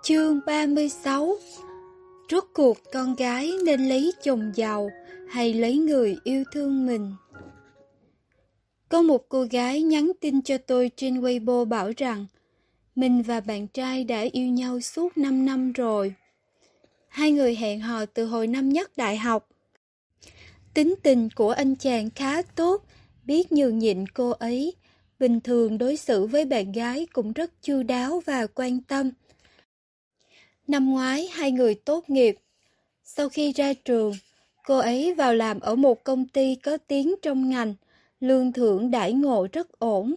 Chương 36. Rốt cuộc con gái nên lấy chồng giàu hay lấy người yêu thương mình? Có một cô gái nhắn tin cho tôi trên Weibo bảo rằng mình và bạn trai đã yêu nhau suốt 5 năm rồi. Hai người hẹn hò từ hồi năm nhất đại học. Tính tình của anh chàng khá tốt, biết nhường nhịn cô ấy. Bình thường đối xử với bạn gái cũng rất chu đáo và quan tâm. Năm ngoái hai người tốt nghiệp. Sau khi ra trường, cô ấy vào làm ở một công ty có tiếng trong ngành, lương thưởng đãi ngộ rất ổn.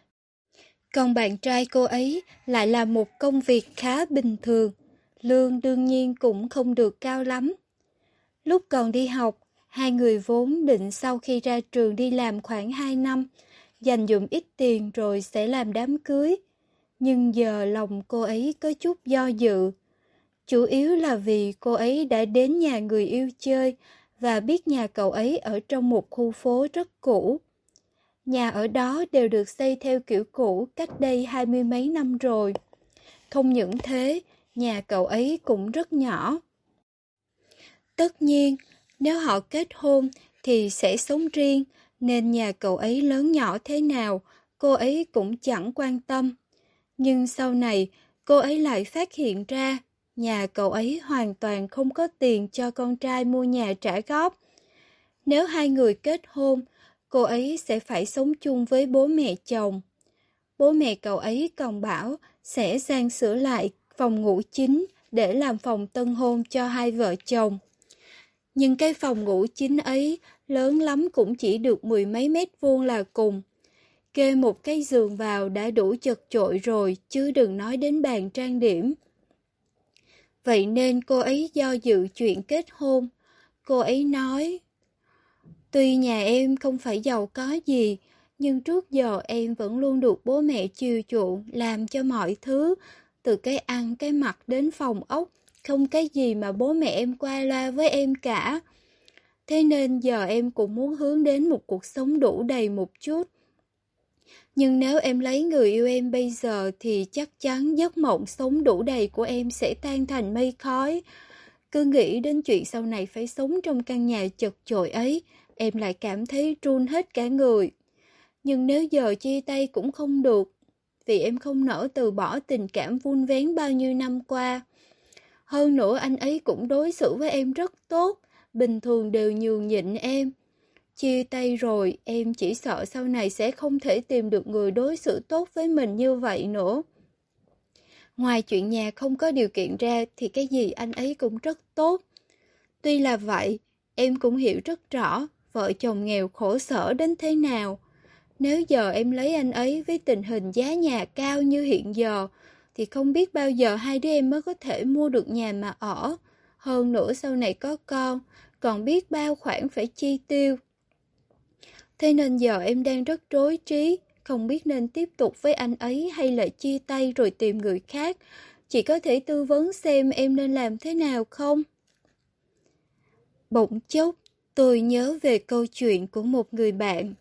Còn bạn trai cô ấy lại làm một công việc khá bình thường, lương đương nhiên cũng không được cao lắm. Lúc còn đi học, hai người vốn định sau khi ra trường đi làm khoảng 2 năm, dành dụm ít tiền rồi sẽ làm đám cưới. Nhưng giờ lòng cô ấy có chút do dự. Chủ yếu là vì cô ấy đã đến nhà người yêu chơi và biết nhà cậu ấy ở trong một khu phố rất cũ. Nhà ở đó đều được xây theo kiểu cũ cách đây 20 mấy năm rồi. Không những thế, nhà cậu ấy cũng rất nhỏ. Tất nhiên, nếu họ kết hôn thì sẽ sống riêng, nên nhà cậu ấy lớn nhỏ thế nào, cô ấy cũng chẳng quan tâm. Nhưng sau này, cô ấy lại phát hiện ra nhà cậu ấy hoàn toàn không có tiền cho con trai mua nhà trả góp. Nếu hai người kết hôn, cô ấy sẽ phải sống chung với bố mẹ chồng. Bố mẹ cậu ấy còn bảo sẽ san sửa lại phòng ngủ chính để làm phòng tân hôn cho hai vợ chồng. Nhưng cái phòng ngủ chính ấy lớn lắm cũng chỉ được 10 mấy mét vuông là cùng. Kê một cái giường vào đã đủ chật chội rồi, chứ đừng nói đến bàn trang điểm. Vậy nên cô ấy do dự chuyện kết hôn. Cô ấy nói, tuy nhà em không phải giàu có gì, nhưng trước giờ em vẫn luôn được bố mẹ chiều chuộng, làm cho mọi thứ, từ cái ăn, cái mặc đến phòng ốc, không cái gì mà bố mẹ em qua loa với em cả. Thế nên giờ em cũng muốn hướng đến một cuộc sống đủ đầy một chút. Nhưng nếu em lấy người yêu em bây giờ thì chắc chắn giấc mộng sống đủ đầy của em sẽ tan thành mây khói. Cứ nghĩ đến chuyện sau này phải sống trong căn nhà chật chội ấy, em lại cảm thấy run hết cả người. Nhưng nếu giờ chia tay cũng không được, vì em không nỡ từ bỏ tình cảm vun vén bao nhiêu năm qua. Hơn nữa anh ấy cũng đối xử với em rất tốt, bình thường đều nhường nhịn em. Chia tay rồi, em chỉ sợ sau này sẽ không thể tìm được người đối xử tốt với mình như vậy nữa. Ngoài chuyện nhà không có điều kiện ra thì cái gì anh ấy cũng rất tốt. Tuy là vậy, em cũng hiểu rất rõ vợ chồng nghèo khổ sở đến thế nào. Nếu giờ em lấy anh ấy với tình hình giá nhà cao như hiện giờ, thì không biết bao giờ hai đứa em mới có thể mua được nhà mà ở. Hơn nữa sau này có con, còn biết bao khoản phải chi tiêu. Thế nên giờ em đang rất rối trí, không biết nên tiếp tục với anh ấy hay là chia tay rồi tìm người khác. Chị có thể tư vấn xem em nên làm thế nào không? Bỗng chốc, tôi nhớ về câu chuyện của một người bạn.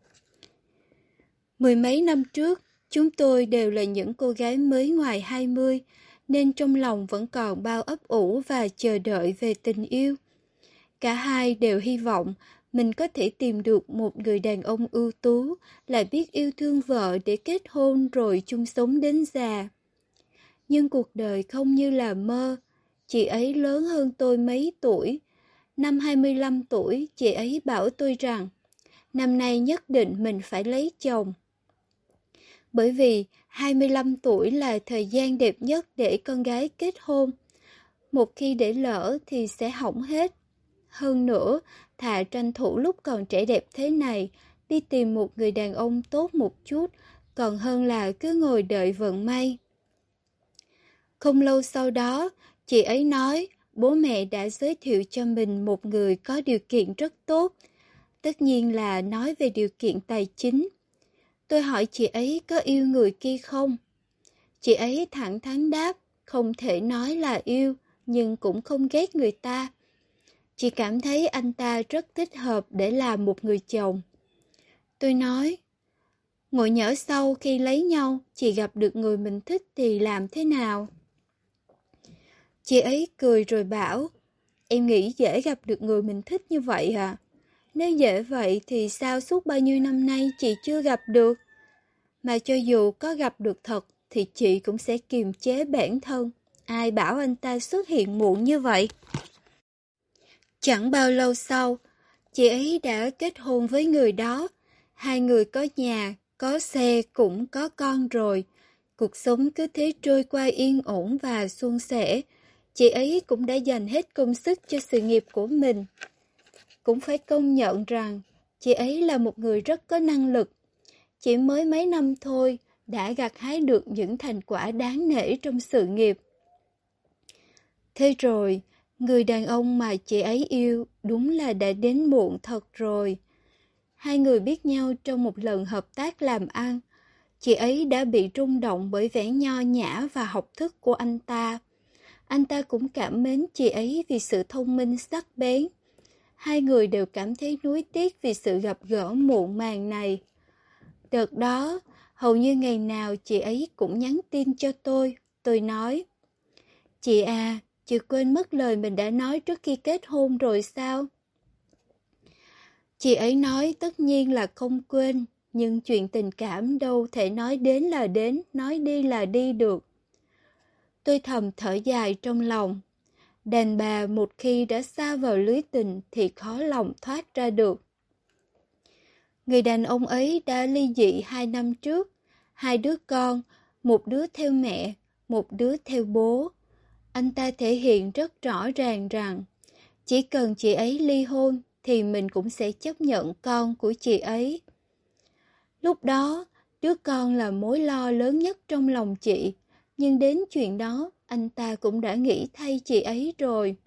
Mười mấy năm trước, chúng tôi đều là những cô gái mới ngoài 20, nên trong lòng vẫn còn bao ấp ủ và chờ đợi về tình yêu. Cả hai đều hy vọng mình có thể tìm được một người đàn ông ưu tú, lại biết yêu thương vợ để kết hôn rồi chung sống đến già. Nhưng cuộc đời không như là mơ, chị ấy lớn hơn tôi mấy tuổi. Năm 25 tuổi, chị ấy bảo tôi rằng, năm nay nhất định mình phải lấy chồng. Bởi vì 25 tuổi là thời gian đẹp nhất để con gái kết hôn. Một khi để lỡ thì sẽ hỏng hết. Hơn nữa, thà tranh thủ lúc còn trẻ đẹp thế này, đi tìm một người đàn ông tốt một chút, còn hơn là cứ ngồi đợi vận may. Không lâu sau đó, chị ấy nói bố mẹ đã giới thiệu cho mình một người có điều kiện rất tốt. Tất nhiên là nói về điều kiện tài chính. Tôi hỏi chị ấy có yêu người kia không? Chị ấy thẳng thắn đáp, không thể nói là yêu, nhưng cũng không ghét người ta. Chị cảm thấy anh ta rất thích hợp để làm một người chồng. Tôi nói, ngồi nhỡ sau khi lấy nhau, chị gặp được người mình thích thì làm thế nào? Chị ấy cười rồi bảo, em nghĩ dễ gặp được người mình thích như vậy à? Nếu dễ vậy thì sao suốt bao nhiêu năm nay chị chưa gặp được? Mà cho dù có gặp được thật thì chị cũng sẽ kiềm chế bản thân. Ai bảo anh ta xuất hiện muộn như vậy? Chẳng bao lâu sau, chị ấy đã kết hôn với người đó. Hai người có nhà, có xe, cũng có con rồi. Cuộc sống cứ thế trôi qua yên ổn và suôn sẻ. Chị ấy cũng đã dành hết công sức cho sự nghiệp của mình. Cũng phải công nhận rằng, chị ấy là một người rất có năng lực. Chỉ mới mấy năm thôi, đã gặt hái được những thành quả đáng nể trong sự nghiệp. Thế rồi, người đàn ông mà chị ấy yêu đúng là đã đến muộn thật rồi. Hai người biết nhau trong một lần hợp tác làm ăn. Chị ấy đã bị rung động bởi vẻ nho nhã và học thức của anh ta. Anh ta cũng cảm mến chị ấy vì sự thông minh sắc bén. Hai người đều cảm thấy nuối tiếc vì sự gặp gỡ muộn màng này. Đợt đó, hầu như ngày nào chị ấy cũng nhắn tin cho tôi. Tôi nói, chị à, chị quên mất lời mình đã nói trước khi kết hôn rồi sao? Chị ấy nói tất nhiên là không quên, nhưng chuyện tình cảm đâu thể nói đến là đến, nói đi là đi được. Tôi thầm thở dài trong lòng. Đàn bà một khi đã sa vào lưới tình thì khó lòng thoát ra được. Người đàn ông ấy đã ly dị 2 năm trước. Hai đứa con, một đứa theo mẹ, một đứa theo bố. Anh ta thể hiện rất rõ ràng rằng chỉ cần chị ấy ly hôn thì mình cũng sẽ chấp nhận con của chị ấy. Lúc đó, đứa con là mối lo lớn nhất trong lòng chị, nhưng đến chuyện đó anh ta cũng đã nghĩ thay chị ấy rồi.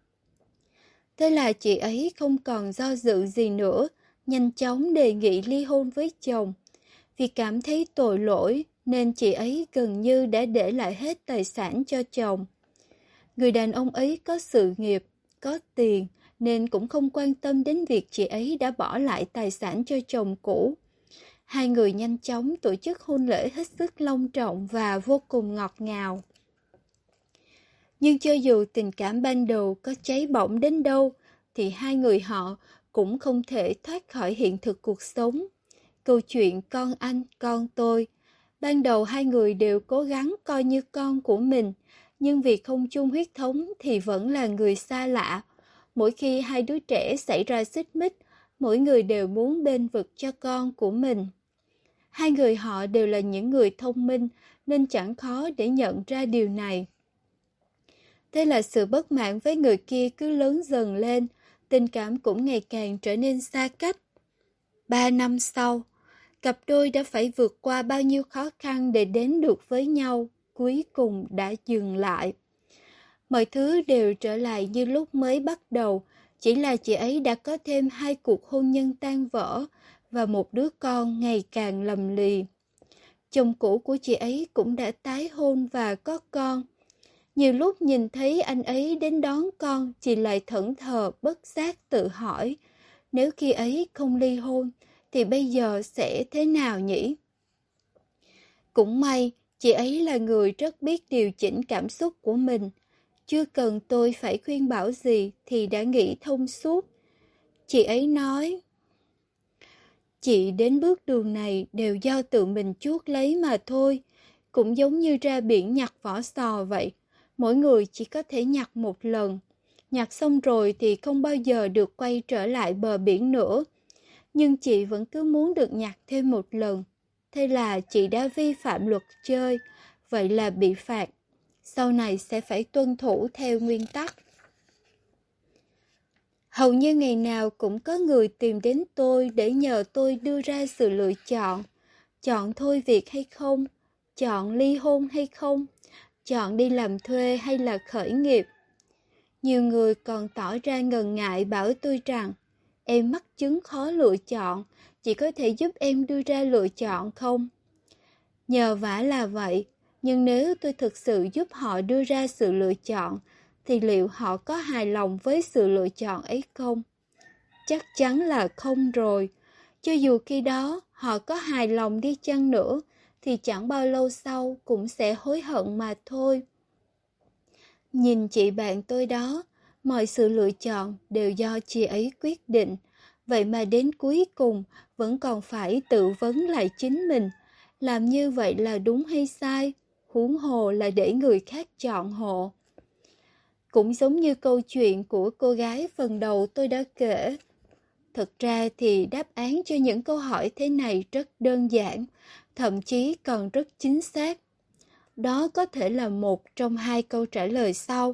Thế là chị ấy không còn do dự gì nữa, nhanh chóng đề nghị ly hôn với chồng. Vì cảm thấy tội lỗi nên chị ấy gần như đã để lại hết tài sản cho chồng. Người đàn ông ấy có sự nghiệp, có tiền nên cũng không quan tâm đến việc chị ấy đã bỏ lại tài sản cho chồng cũ. Hai người nhanh chóng tổ chức hôn lễ hết sức long trọng và vô cùng ngọt ngào. Nhưng cho dù tình cảm ban đầu có cháy bỏng đến đâu, thì hai người họ cũng không thể thoát khỏi hiện thực cuộc sống. Câu chuyện con anh, con tôi. Ban đầu hai người đều cố gắng coi như con của mình, nhưng vì không chung huyết thống thì vẫn là người xa lạ. Mỗi khi hai đứa trẻ xảy ra xích mích, mỗi người đều muốn bênh vực cho con của mình. Hai người họ đều là những người thông minh nên chẳng khó để nhận ra điều này. Thế là sự bất mãn với người kia cứ lớn dần lên, tình cảm cũng ngày càng trở nên xa cách. 3 năm sau, cặp đôi đã phải vượt qua bao nhiêu khó khăn để đến được với nhau, cuối cùng đã dừng lại. Mọi thứ đều trở lại như lúc mới bắt đầu, chỉ là chị ấy đã có thêm 2 cuộc hôn nhân tan vỡ và một đứa con ngày càng lầm lì. Chồng cũ của chị ấy cũng đã tái hôn và có con. Nhiều lúc nhìn thấy anh ấy đến đón con, chị lại thẫn thờ bất giác tự hỏi, nếu khi ấy không ly hôn, thì bây giờ sẽ thế nào nhỉ? Cũng may, chị ấy là người rất biết điều chỉnh cảm xúc của mình. Chưa cần tôi phải khuyên bảo gì thì đã nghĩ thông suốt. Chị ấy nói, chị đến bước đường này đều do tự mình chuốc lấy mà thôi. Cũng giống như ra biển nhặt vỏ sò vậy. Mỗi người chỉ có thể nhặt một lần. Nhặt xong rồi thì không bao giờ được quay trở lại bờ biển nữa. Nhưng chị vẫn cứ muốn được nhặt thêm một lần. Thế là chị đã vi phạm luật chơi, vậy là bị phạt. Sau này sẽ phải tuân thủ theo nguyên tắc. Hầu như ngày nào cũng có người tìm đến tôi để nhờ tôi đưa ra sự lựa chọn. Chọn thôi việc hay không? Chọn ly hôn hay không? Chọn đi làm thuê hay là khởi nghiệp? Nhiều người còn tỏ ra ngần ngại bảo tôi rằng em mắc chứng khó lựa chọn, chị có thể giúp em đưa ra lựa chọn không? Nhờ vả là vậy, nhưng nếu tôi thực sự giúp họ đưa ra sự lựa chọn, thì liệu họ có hài lòng với sự lựa chọn ấy không? Chắc chắn là không rồi. Cho dù khi đó họ có hài lòng đi chăng nữa, thì chẳng bao lâu sau cũng sẽ hối hận mà thôi. Nhìn chị bạn tôi đó, mọi sự lựa chọn đều do chị ấy quyết định. Vậy mà đến cuối cùng vẫn còn phải tự vấn lại chính mình. Làm như vậy là đúng hay sai? Huống hồ là để người khác chọn hộ. Cũng giống như câu chuyện của cô gái phần đầu tôi đã kể. Thực ra thì đáp án cho những câu hỏi thế này rất đơn giản, thậm chí còn rất chính xác. Đó có thể là một trong hai câu trả lời sau.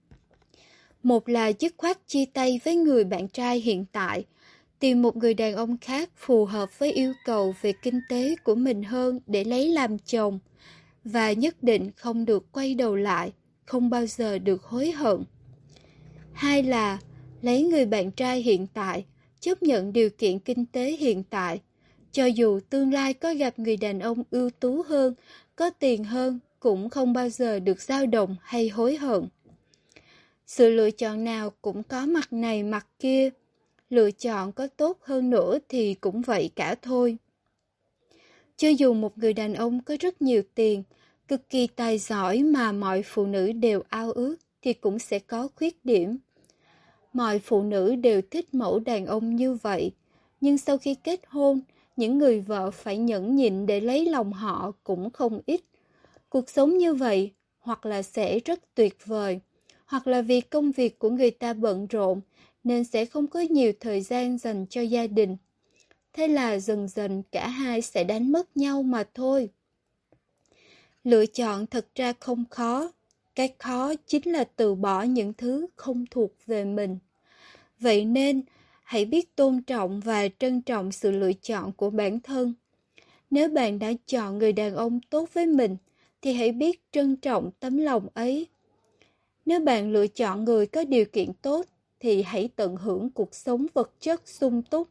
Một là dứt khoát chia tay với người bạn trai hiện tại, tìm một người đàn ông khác phù hợp với yêu cầu về kinh tế của mình hơn để lấy làm chồng, và nhất định không được quay đầu lại, không bao giờ được hối hận. Hai là lấy người bạn trai hiện tại, chấp nhận điều kiện kinh tế hiện tại, cho dù tương lai có gặp người đàn ông ưu tú hơn, có tiền hơn, cũng không bao giờ được dao động hay hối hận. Sự lựa chọn nào cũng có mặt này mặt kia, lựa chọn có tốt hơn nữa thì cũng vậy cả thôi. Cho dù một người đàn ông có rất nhiều tiền, cực kỳ tài giỏi mà mọi phụ nữ đều ao ước thì cũng sẽ có khuyết điểm. Mọi phụ nữ đều thích mẫu đàn ông như vậy, nhưng sau khi kết hôn, những người vợ phải nhẫn nhịn để lấy lòng họ cũng không ít. Cuộc sống như vậy, hoặc là sẽ rất tuyệt vời, hoặc là vì công việc của người ta bận rộn, nên sẽ không có nhiều thời gian dành cho gia đình. Thế là dần dần cả hai sẽ đánh mất nhau mà thôi. Lựa chọn thật ra không khó, cái khó chính là từ bỏ những thứ không thuộc về mình. Vậy nên, hãy biết tôn trọng và trân trọng sự lựa chọn của bản thân. Nếu bạn đã chọn người đàn ông tốt với mình, thì hãy biết trân trọng tấm lòng ấy. Nếu bạn lựa chọn người có điều kiện tốt, thì hãy tận hưởng cuộc sống vật chất sung túc.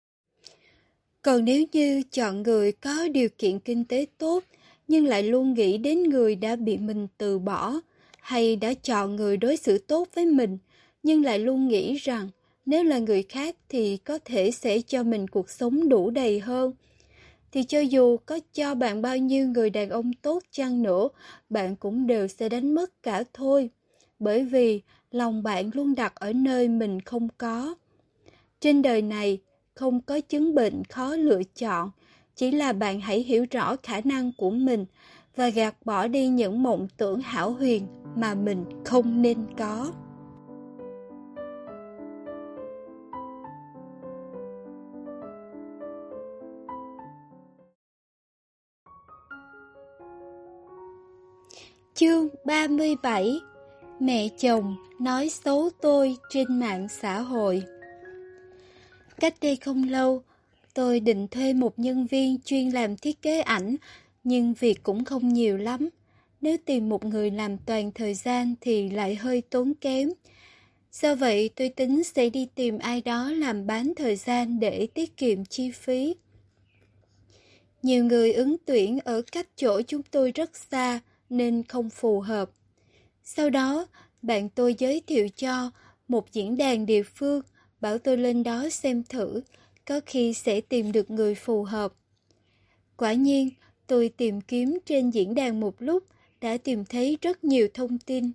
Còn nếu như chọn người có điều kiện kinh tế tốt, nhưng lại luôn nghĩ đến người đã bị mình từ bỏ, hay đã chọn người đối xử tốt với mình, nhưng lại luôn nghĩ rằng nếu là người khác thì có thể sẽ cho mình cuộc sống đủ đầy hơn, thì cho dù có cho bạn bao nhiêu người đàn ông tốt chăng nữa, bạn cũng đều sẽ đánh mất cả thôi. Bởi vì lòng bạn luôn đặt ở nơi mình không có. Trên đời này, không có chứng bệnh khó lựa chọn, chỉ là bạn hãy hiểu rõ khả năng của mình và gạt bỏ đi những mộng tưởng hão huyền mà mình không nên có. Chương 37: Mẹ chồng nói xấu tôi trên mạng xã hội. Cách đây không lâu, tôi định thuê một nhân viên chuyên làm thiết kế ảnh, nhưng việc cũng không nhiều lắm. Nếu tìm một người làm toàn thời gian thì lại hơi tốn kém. Do vậy, tôi tính sẽ đi tìm ai đó làm bán thời gian để tiết kiệm chi phí. Nhiều người ứng tuyển ở cách chỗ chúng tôi rất xa nên không phù hợp. Sau đó, bạn tôi giới thiệu cho một diễn đàn địa phương, bảo tôi lên đó xem thử, có khi sẽ tìm được người phù hợp. Quả nhiên, tôi tìm kiếm trên diễn đàn một lúc, đã tìm thấy rất nhiều thông tin.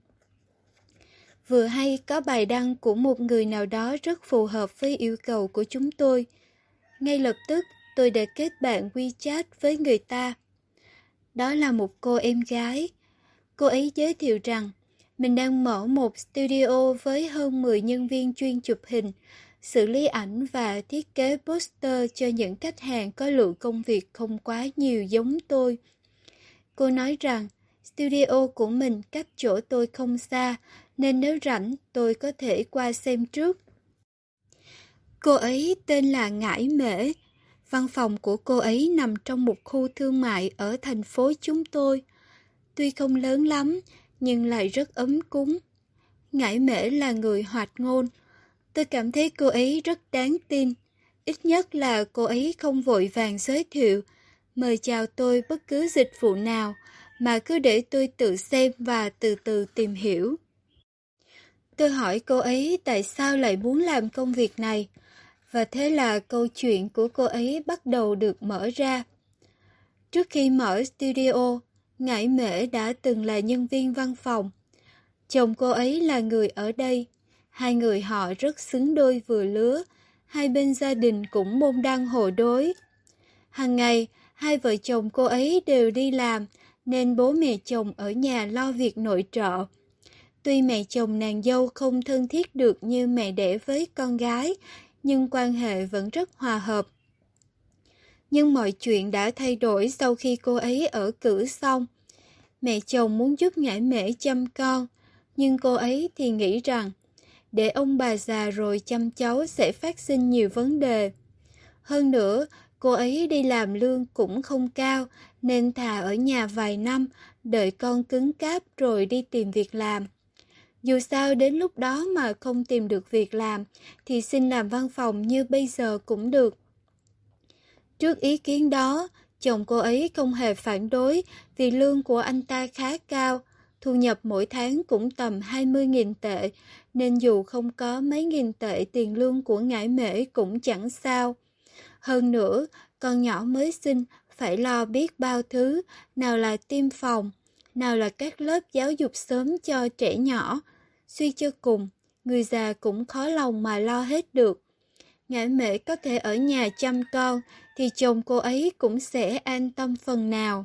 Vừa hay có bài đăng của một người nào đó rất phù hợp với yêu cầu của chúng tôi. Ngay lập tức, tôi đã kết bạn WeChat với người ta. Đó là một cô em gái. Cô ấy giới thiệu rằng mình đang mở một studio với hơn 10 nhân viên chuyên chụp hình, xử lý ảnh và thiết kế poster cho những khách hàng có lượng công việc không quá nhiều giống tôi. Cô nói rằng studio của mình cách chỗ tôi không xa, nên nếu rảnh tôi có thể qua xem trước. Cô ấy tên là Ngải Mễ. Văn phòng của cô ấy nằm trong một khu thương mại ở thành phố chúng tôi. Tuy không lớn lắm, nhưng lại rất ấm cúng. Ngải Mễ là người hoạt ngôn. Tôi cảm thấy cô ấy rất đáng tin. Ít nhất là cô ấy không vội vàng giới thiệu, mời chào tôi bất cứ dịch vụ nào, mà cứ để tôi tự xem và từ từ tìm hiểu. Tôi hỏi cô ấy tại sao lại muốn làm công việc này, và thế là câu chuyện của cô ấy bắt đầu được mở ra. Trước khi mở studio, Ngải Mễ đã từng là nhân viên văn phòng. Chồng cô ấy là người ở đây. Hai người họ rất xứng đôi vừa lứa. Hai bên gia đình cũng môn đăng hộ đối. Hàng ngày, hai vợ chồng cô ấy đều đi làm, nên bố mẹ chồng ở nhà lo việc nội trợ. Tuy mẹ chồng nàng dâu không thân thiết được như mẹ đẻ với con gái, nhưng quan hệ vẫn rất hòa hợp. Nhưng mọi chuyện đã thay đổi sau khi cô ấy ở cữ xong. Mẹ chồng muốn giúp Ngải Mễ chăm con, nhưng cô ấy thì nghĩ rằng để ông bà già rồi chăm cháu sẽ phát sinh nhiều vấn đề. Hơn nữa, cô ấy đi làm lương cũng không cao, nên thà ở nhà vài năm, đợi con cứng cáp rồi đi tìm việc làm. Dù sao đến lúc đó mà không tìm được việc làm, thì xin làm văn phòng như bây giờ cũng được. Trước ý kiến đó, chồng cô ấy không hề phản đối vì lương của anh ta khá cao, thu nhập mỗi tháng cũng tầm 20.000 tệ, nên dù không có mấy nghìn tệ tiền lương của Ngải Mễ cũng chẳng sao. Hơn nữa, con nhỏ mới sinh phải lo biết bao thứ, nào là tiêm phòng, nào là các lớp giáo dục sớm cho trẻ nhỏ. Suy cho cùng, người già cũng khó lòng mà lo hết được. Ngải Mễ có thể ở nhà chăm con, thì chồng cô ấy cũng sẽ an tâm phần nào.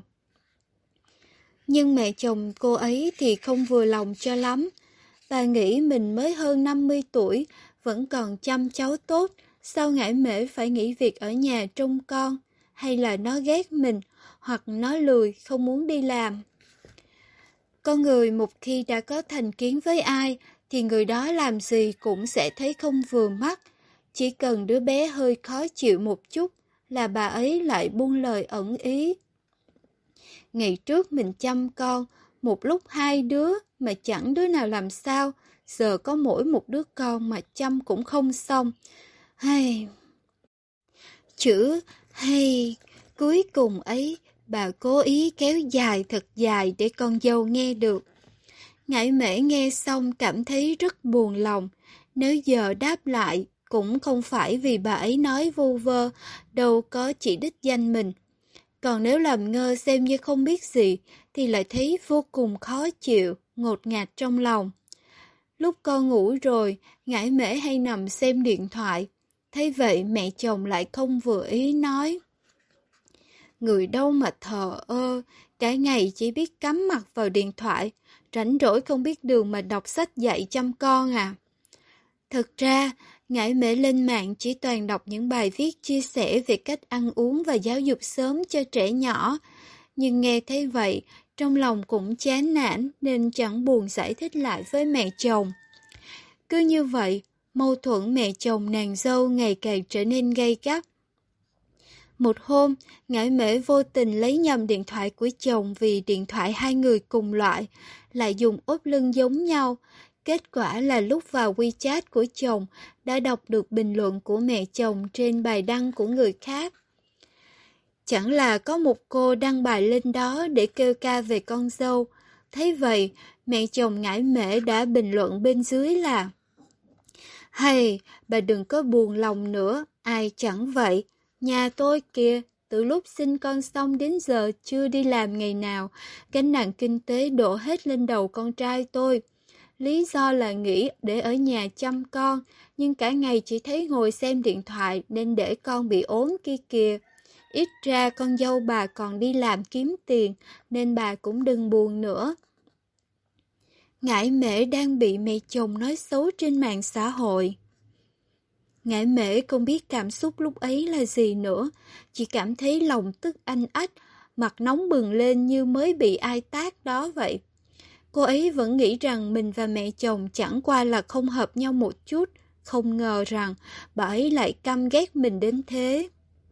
Nhưng mẹ chồng cô ấy thì không vừa lòng cho lắm. Bà nghĩ mình mới hơn 50 tuổi, vẫn còn chăm cháu tốt, sao Ngải Mễ phải nghỉ việc ở nhà trông con, hay là nó ghét mình, hoặc nó lười không muốn đi làm. Con người một khi đã có thành kiến với ai, thì người đó làm gì cũng sẽ thấy không vừa mắt. Chỉ cần đứa bé hơi khó chịu một chút là bà ấy lại buông lời ẩn ý. Ngày trước mình chăm con, một lúc hai đứa mà chẳng đứa nào làm sao, giờ có mỗi một đứa con mà chăm cũng không xong. Hay... Chữ hay cuối cùng ấy, bà cố ý kéo dài thật dài để con dâu nghe được. Ngải Mễ nghe xong cảm thấy rất buồn lòng. Nếu giờ đáp lại, cũng không phải vì bà ấy nói vu vơ, đâu có chỉ đích danh mình. Còn nếu làm ngơ xem như không biết gì, thì lại thấy vô cùng khó chịu, ngột ngạt trong lòng. Lúc con ngủ rồi, Ngải Mễ hay nằm xem điện thoại. Thấy vậy mẹ chồng lại không vừa ý nói. Người đâu mà thờ ơ, cả ngày chỉ biết cắm mặt vào điện thoại, rảnh rỗi không biết đường mà đọc sách dạy chăm con à. Thực ra, Ngải Mễ lên mạng chỉ toàn đọc những bài viết chia sẻ về cách ăn uống và giáo dục sớm cho trẻ nhỏ. Nhưng nghe thấy vậy, trong lòng cũng chán nản nên chẳng buồn giải thích lại với mẹ chồng. Cứ như vậy, mâu thuẫn mẹ chồng nàng dâu ngày càng trở nên gay gắt. Một hôm, Ngải Mễ vô tình lấy nhầm điện thoại của chồng vì điện thoại hai người cùng loại, lại dùng ốp lưng giống nhau. Kết quả là lúc vào WeChat của chồng, đã đọc được bình luận của mẹ chồng trên bài đăng của người khác. Chẳng là có một cô đăng bài lên đó để kêu ca về con dâu. Thấy vậy, mẹ chồng Ngải Mễ đã bình luận bên dưới là: Hay, bà đừng có buồn lòng nữa, ai chẳng vậy. Nhà tôi kìa, từ lúc sinh con xong đến giờ chưa đi làm ngày nào, gánh nặng kinh tế đổ hết lên đầu con trai tôi. Lý do là nghĩ để ở nhà chăm con, nhưng cả ngày chỉ thấy ngồi xem điện thoại nên để con bị ốm kia kìa. Ít ra con dâu bà còn đi làm kiếm tiền, nên bà cũng đừng buồn nữa. Ngải Mễ đang bị mẹ chồng nói xấu trên mạng xã hội. Ngải Mễ không biết cảm xúc lúc ấy là gì nữa, chỉ cảm thấy lòng tức anh ách, mặt nóng bừng lên như mới bị ai tát đó vậy. Cô ấy vẫn nghĩ rằng mình và mẹ chồng chẳng qua là không hợp nhau một chút, không ngờ rằng bà ấy lại căm ghét mình đến thế.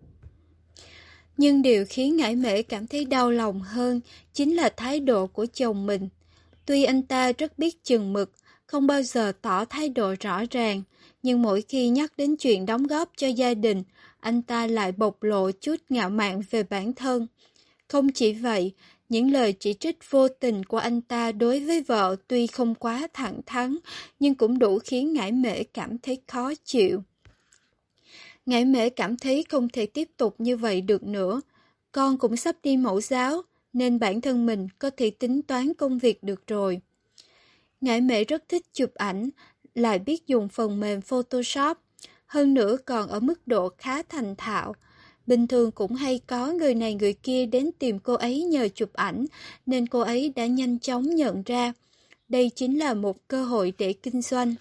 Nhưng điều khiến Ngải Mễ cảm thấy đau lòng hơn chính là thái độ của chồng mình. Tuy anh ta rất biết chừng mực, không bao giờ tỏ thái độ rõ ràng, nhưng mỗi khi nhắc đến chuyện đóng góp cho gia đình, anh ta lại bộc lộ chút ngạo mạn về bản thân. Không chỉ vậy, những lời chỉ trích vô tình của anh ta đối với vợ tuy không quá thẳng thắn, nhưng cũng đủ khiến Ngải Mễ cảm thấy khó chịu. Ngải Mễ cảm thấy không thể tiếp tục như vậy được nữa. Con cũng sắp đi mẫu giáo, nên bản thân mình có thể tính toán công việc được rồi. Ngải Mễ rất thích chụp ảnh, lại biết dùng phần mềm Photoshop, hơn nữa còn ở mức độ khá thành thạo. Bình thường cũng hay có người này người kia đến tìm cô ấy nhờ chụp ảnh, nên cô ấy đã nhanh chóng nhận ra. Đây chính là một cơ hội để kinh doanh.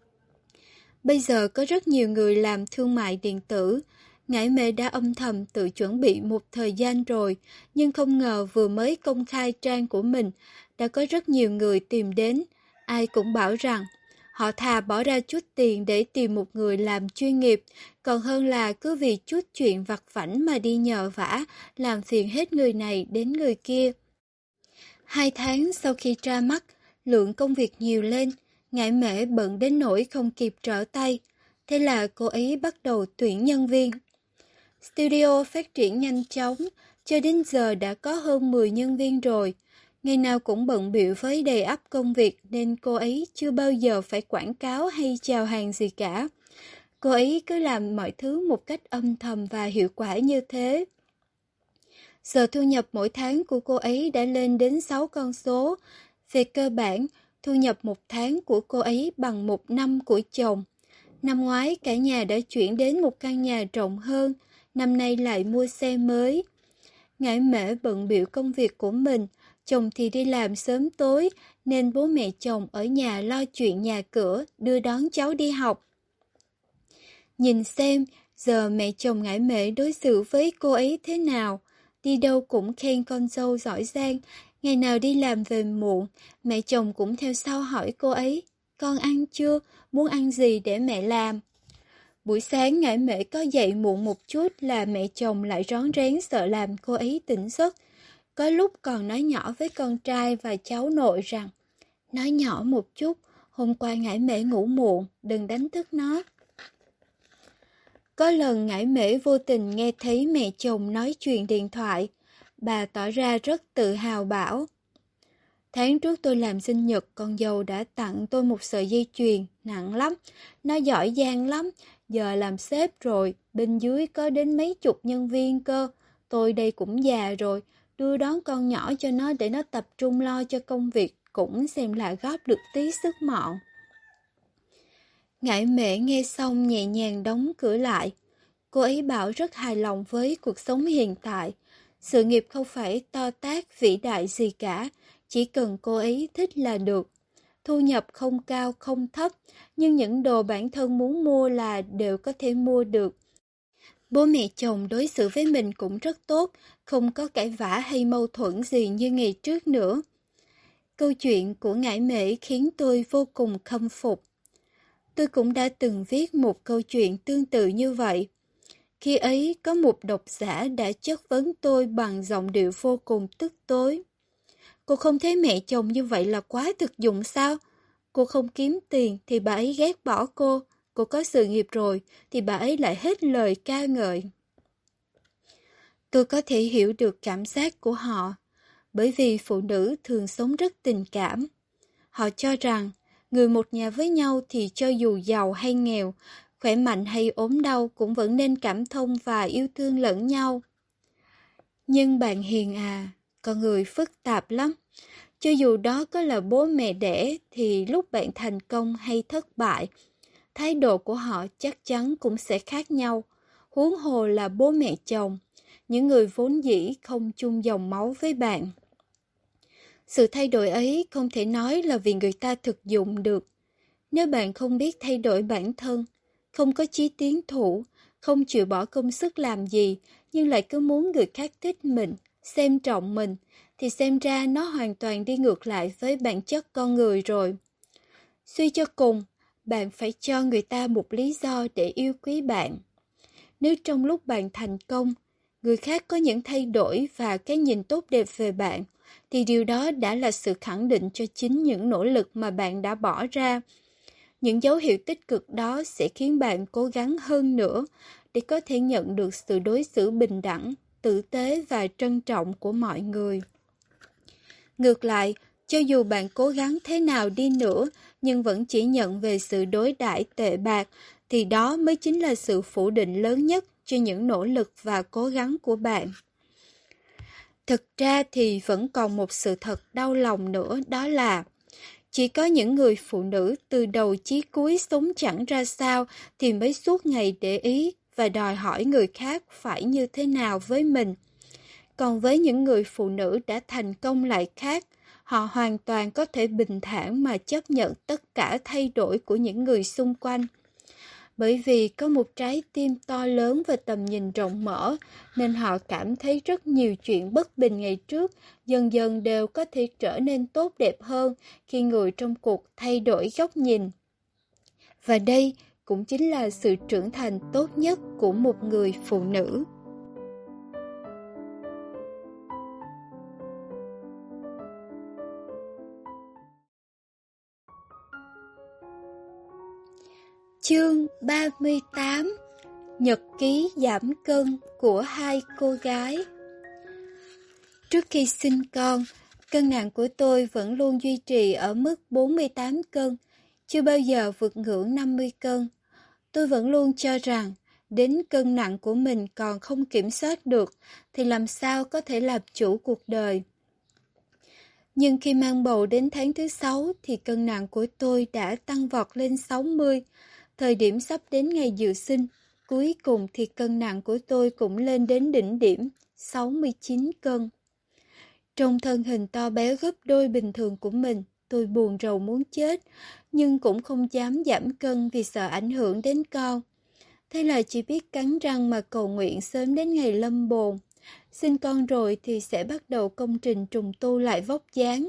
Bây giờ có rất nhiều người làm thương mại điện tử. Ngải Mễ đã âm thầm tự chuẩn bị một thời gian rồi, nhưng không ngờ vừa mới công khai trang của mình, đã có rất nhiều người tìm đến. Ai cũng bảo rằng, họ thà bỏ ra chút tiền để tìm một người làm chuyên nghiệp, còn hơn là cứ vì chút chuyện vặt vãnh mà đi nhờ vả, làm phiền hết người này đến người kia. 2 tháng sau khi ra mắt, lượng công việc nhiều lên, Ngải Mễ bận đến nỗi không kịp trở tay. Thế là cô ấy bắt đầu tuyển nhân viên. Studio phát triển nhanh chóng, cho đến giờ đã có hơn 10 nhân viên rồi. Ngày nào cũng bận bịu với đầy ắp công việc nên cô ấy chưa bao giờ phải quảng cáo hay chào hàng gì cả. Cô ấy cứ làm mọi thứ một cách âm thầm và hiệu quả như thế. Giờ thu nhập mỗi tháng của cô ấy đã lên đến 6 con số. Về cơ bản, thu nhập một tháng của cô ấy bằng một năm của chồng. Năm ngoái cả nhà đã chuyển đến một căn nhà rộng hơn, năm nay lại mua xe mới. Ngải Mễ bận bịu công việc của mình, chồng thì đi làm sớm tối, nên bố mẹ chồng ở nhà lo chuyện nhà cửa, đưa đón cháu đi học. Nhìn xem, giờ mẹ chồng Ngải Mễ đối xử với cô ấy thế nào, đi đâu cũng khen con dâu giỏi giang, ngày nào đi làm về muộn, mẹ chồng cũng theo sau hỏi cô ấy, con ăn chưa, muốn ăn gì để mẹ làm. Buổi sáng Ngải Mễ có dậy muộn một chút là mẹ chồng lại rón rén sợ làm cô ấy tỉnh giấc. Có lúc còn nói nhỏ với con trai và cháu nội rằng, nói nhỏ một chút, hôm qua Ngải Mễ ngủ muộn, đừng đánh thức nó. Có lần Ngải Mễ vô tình nghe thấy mẹ chồng nói chuyện điện thoại, bà tỏ ra rất tự hào bảo, tháng trước tôi làm sinh nhật, con dâu đã tặng tôi một sợi dây chuyền, nặng lắm, nó giỏi giang lắm, giờ làm sếp rồi, bên dưới có đến mấy chục nhân viên cơ, tôi đây cũng già rồi, đưa đón con nhỏ cho nó để nó tập trung lo cho công việc, cũng xem là góp được tí sức mọn. Ngải Mễ nghe xong nhẹ nhàng đóng cửa lại. Cô ấy bảo rất hài lòng với cuộc sống hiện tại. Sự nghiệp không phải to tát vĩ đại gì cả, chỉ cần cô ấy thích là được. Thu nhập không cao không thấp, nhưng những đồ bản thân muốn mua là đều có thể mua được. Bố mẹ chồng đối xử với mình cũng rất tốt, không có cãi vã hay mâu thuẫn gì như ngày trước nữa. Câu chuyện của Ngải Mễ khiến tôi vô cùng khâm phục. Tôi cũng đã từng viết một câu chuyện tương tự như vậy. Khi ấy có một độc giả đã chất vấn tôi bằng giọng điệu vô cùng tức tối. Cô không thấy mẹ chồng như vậy là quá thực dụng sao? Cô không kiếm tiền thì bà ấy ghét bỏ cô có sự nghiệp rồi thì bà ấy lại hết lời ca ngợi. Tôi có thể hiểu được cảm giác của họ, bởi vì phụ nữ thường sống rất tình cảm. Họ cho rằng, người một nhà với nhau thì cho dù giàu hay nghèo, khỏe mạnh hay ốm đau cũng vẫn nên cảm thông và yêu thương lẫn nhau. Nhưng bạn Hiền à, con người phức tạp lắm. Cho dù đó có là bố mẹ đẻ thì lúc bạn thành công hay thất bại, thái độ của họ chắc chắn cũng sẽ khác nhau. Huống hồ là bố mẹ chồng, những người vốn dĩ không chung dòng máu với bạn. Sự thay đổi ấy không thể nói là vì người ta thực dụng được. Nếu bạn không biết thay đổi bản thân, không có chí tiến thủ, không chịu bỏ công sức làm gì, nhưng lại cứ muốn người khác thích mình, xem trọng mình, thì xem ra nó hoàn toàn đi ngược lại với bản chất con người rồi. Suy cho cùng, bạn phải cho người ta một lý do để yêu quý bạn. Nếu trong lúc bạn thành công, người khác có những thay đổi và cái nhìn tốt đẹp về bạn, thì điều đó đã là sự khẳng định cho chính những nỗ lực mà bạn đã bỏ ra. Những dấu hiệu tích cực đó sẽ khiến bạn cố gắng hơn nữa để có thể nhận được sự đối xử bình đẳng, tử tế và trân trọng của mọi người. Ngược lại, cho dù bạn cố gắng thế nào đi nữa nhưng vẫn chỉ nhận về sự đối đãi tệ bạc, thì đó mới chính là sự phủ định lớn nhất cho những nỗ lực và cố gắng của bạn. Thực ra thì vẫn còn một sự thật đau lòng nữa, đó là Chỉ có những người phụ nữ từ đầu chí cuối sống chẳng ra sao thì mới suốt ngày để ý và đòi hỏi người khác phải như thế nào với mình. Còn với những người phụ nữ đã thành công lại khác, họ hoàn toàn có thể bình thản mà chấp nhận tất cả thay đổi của những người xung quanh. Bởi vì có một trái tim to lớn và tầm nhìn rộng mở, nên họ cảm thấy rất nhiều chuyện bất bình ngày trước, dần dần đều có thể trở nên tốt đẹp hơn khi người trong cuộc thay đổi góc nhìn. Và đây cũng chính là sự trưởng thành tốt nhất của một người phụ nữ. Chương 38: Nhật ký giảm cân của hai cô gái. Trước khi sinh con, cân nặng của tôi vẫn luôn duy trì ở mức 48 cân, chưa bao giờ vượt ngưỡng 50 cân. Tôi vẫn luôn cho rằng, đến cân nặng của mình còn không kiểm soát được, thì làm sao có thể làm chủ cuộc đời. Nhưng khi mang bầu đến tháng thứ 6 thì cân nặng của tôi đã tăng vọt lên 60. Thời điểm sắp đến ngày dự sinh, cuối cùng thì cân nặng của tôi cũng lên đến đỉnh điểm, 69 cân. Trong thân hình to béo gấp đôi bình thường của mình, tôi buồn rầu muốn chết, nhưng cũng không dám giảm cân vì sợ ảnh hưởng đến con. Thế là chỉ biết cắn răng mà cầu nguyện sớm đến ngày lâm bồn. Sinh con rồi thì sẽ bắt đầu công trình trùng tu lại vóc dáng.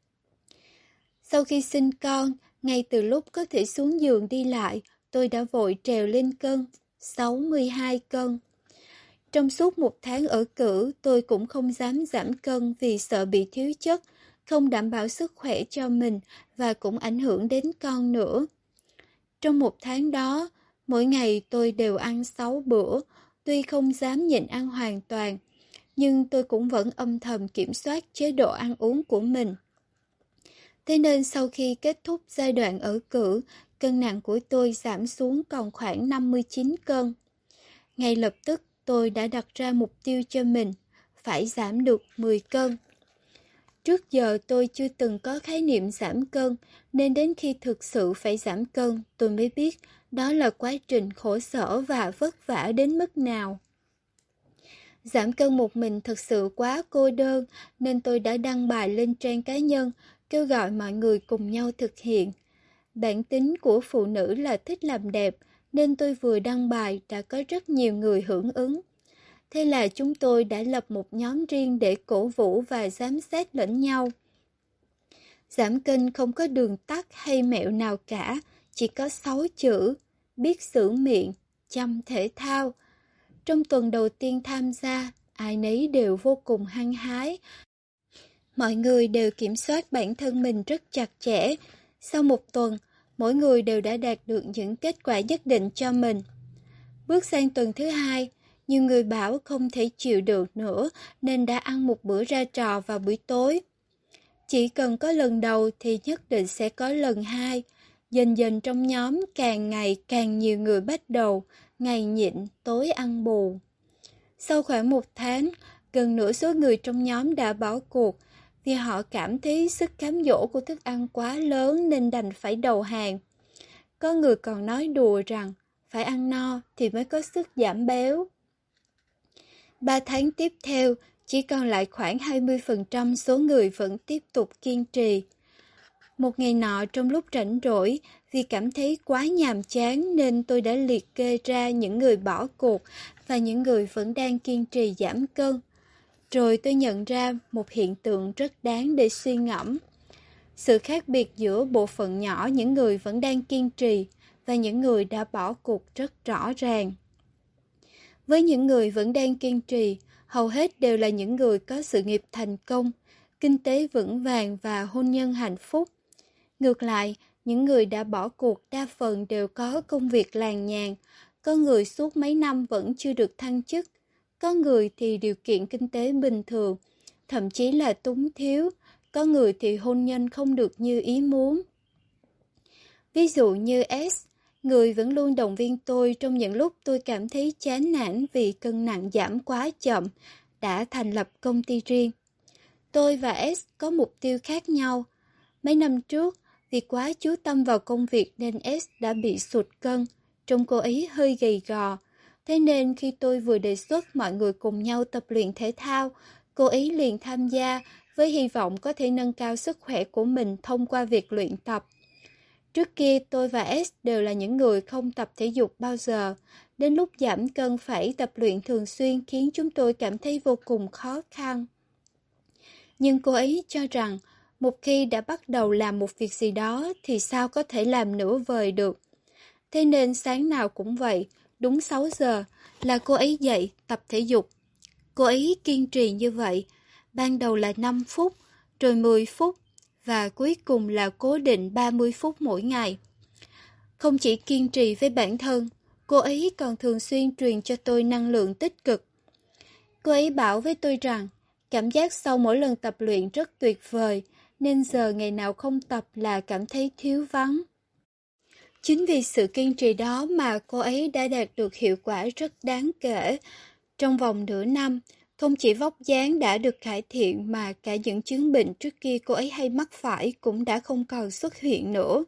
Sau khi sinh con, ngay từ lúc có thể xuống giường đi lại, tôi đã vội trèo lên cân, 62 cân. Trong suốt 1 tháng ở cữ, tôi cũng không dám giảm cân vì sợ bị thiếu chất, không đảm bảo sức khỏe cho mình và cũng ảnh hưởng đến con nữa. Trong 1 tháng đó, mỗi ngày tôi đều ăn 6 bữa, tuy không dám nhịn ăn hoàn toàn, nhưng tôi cũng vẫn âm thầm kiểm soát chế độ ăn uống của mình. Thế nên sau khi kết thúc giai đoạn ở cữ, cân nặng của tôi giảm xuống còn khoảng 59 cân. Ngay lập tức tôi đã đặt ra mục tiêu cho mình, phải giảm được 10 cân. Trước giờ tôi chưa từng có khái niệm giảm cân, nên đến khi thực sự phải giảm cân, tôi mới biết đó là quá trình khổ sở và vất vả đến mức nào. Giảm cân một mình thực sự quá cô đơn, nên tôi đã đăng bài lên trang cá nhân, kêu gọi mọi người cùng nhau thực hiện. Bản tính của phụ nữ là thích làm đẹp, nên tôi vừa đăng bài đã có rất nhiều người hưởng ứng. Thế là chúng tôi đã lập một nhóm riêng để cổ vũ và giám sát lẫn nhau. Giảm cân không có đường tắt hay mẹo nào cả, chỉ có 6 chữ: biết giữ miệng, chăm thể thao. Trong tuần đầu tiên tham gia, ai nấy đều vô cùng hăng hái. Mọi người đều kiểm soát bản thân mình rất chặt chẽ. Sau 1 tuần, mỗi người đều đã đạt được những kết quả nhất định cho mình. Bước sang tuần thứ 2, nhiều người bảo không thể chịu được nữa nên đã ăn một bữa ra trò vào buổi tối. Chỉ cần có lần đầu thì nhất định sẽ có lần 2. Dần dần trong nhóm càng ngày càng nhiều người bắt đầu, ngày nhịn, tối ăn bù. Sau khoảng 1 tháng, gần nửa số người trong nhóm đã bỏ cuộc vì họ cảm thấy sức cám dỗ của thức ăn quá lớn nên đành phải đầu hàng. Có người còn nói đùa rằng phải ăn no thì mới có sức giảm béo. 3 tháng tiếp theo, chỉ còn lại khoảng 20% số người vẫn tiếp tục kiên trì. Một ngày nọ trong lúc rảnh rỗi, vì cảm thấy quá nhàm chán nên tôi đã liệt kê ra những người bỏ cuộc và những người vẫn đang kiên trì giảm cân. Rồi tôi nhận ra một hiện tượng rất đáng để suy ngẫm. Sự khác biệt giữa bộ phận nhỏ những người vẫn đang kiên trì và những người đã bỏ cuộc rất rõ ràng. Với những người vẫn đang kiên trì, hầu hết đều là những người có sự nghiệp thành công, kinh tế vững vàng và hôn nhân hạnh phúc. Ngược lại, những người đã bỏ cuộc đa phần đều có công việc làng nhàng, có người suốt mấy năm vẫn chưa được thăng chức, có người thì điều kiện kinh tế bình thường, thậm chí là túng thiếu, có người thì hôn nhân không được như ý muốn. Ví dụ như S, người vẫn luôn động viên tôi trong những lúc tôi cảm thấy chán nản vì cân nặng giảm quá chậm, đã thành lập công ty riêng. Tôi và S có mục tiêu khác nhau. Mấy năm trước, Vì quá chú tâm vào công việc nên S đã bị sụt cân, trông cô ấy hơi gầy gò. Thế nên khi tôi vừa đề xuất mọi người cùng nhau tập luyện thể thao, cô ấy liền tham gia với hy vọng có thể nâng cao sức khỏe của mình thông qua việc luyện tập. Trước kia tôi và S đều là những người không tập thể dục bao giờ. Đến lúc giảm cân phải tập luyện thường xuyên khiến chúng tôi cảm thấy vô cùng khó khăn. Nhưng cô ấy cho rằng một khi đã bắt đầu làm một việc gì đó thì sao có thể làm nửa vời được. Thế nên sáng nào cũng vậy, đúng 6 giờ là cô ấy dậy tập thể dục. Cô ấy kiên trì như vậy, ban đầu là 5 phút, rồi 10 phút và cuối cùng là cố định 30 phút mỗi ngày. Không chỉ kiên trì với bản thân, cô ấy còn thường xuyên truyền cho tôi năng lượng tích cực. Cô ấy bảo với tôi rằng, cảm giác sau mỗi lần tập luyện rất tuyệt vời, nên giờ ngày nào không tập là cảm thấy thiếu vắng. Chính vì sự kiên trì đó mà cô ấy đã đạt được hiệu quả rất đáng kể. Trong vòng nửa năm, không chỉ vóc dáng đã được cải thiện mà cả những chứng bệnh trước kia cô ấy hay mắc phải cũng đã không còn xuất hiện nữa.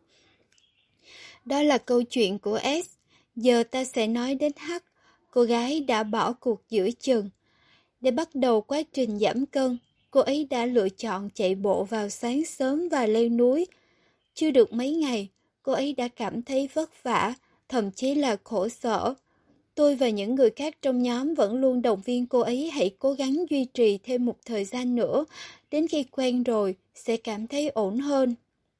Đó là câu chuyện của S. Giờ ta sẽ nói đến H, cô gái đã bỏ cuộc giữa chừng. Để bắt đầu quá trình giảm cân, cô ấy đã lựa chọn chạy bộ vào sáng sớm và leo núi. Chưa được mấy ngày, cô ấy đã cảm thấy vất vả, thậm chí là khổ sở. Tôi và những người khác trong nhóm vẫn luôn động viên cô ấy hãy cố gắng duy trì thêm một thời gian nữa, đến khi quen rồi sẽ cảm thấy ổn hơn.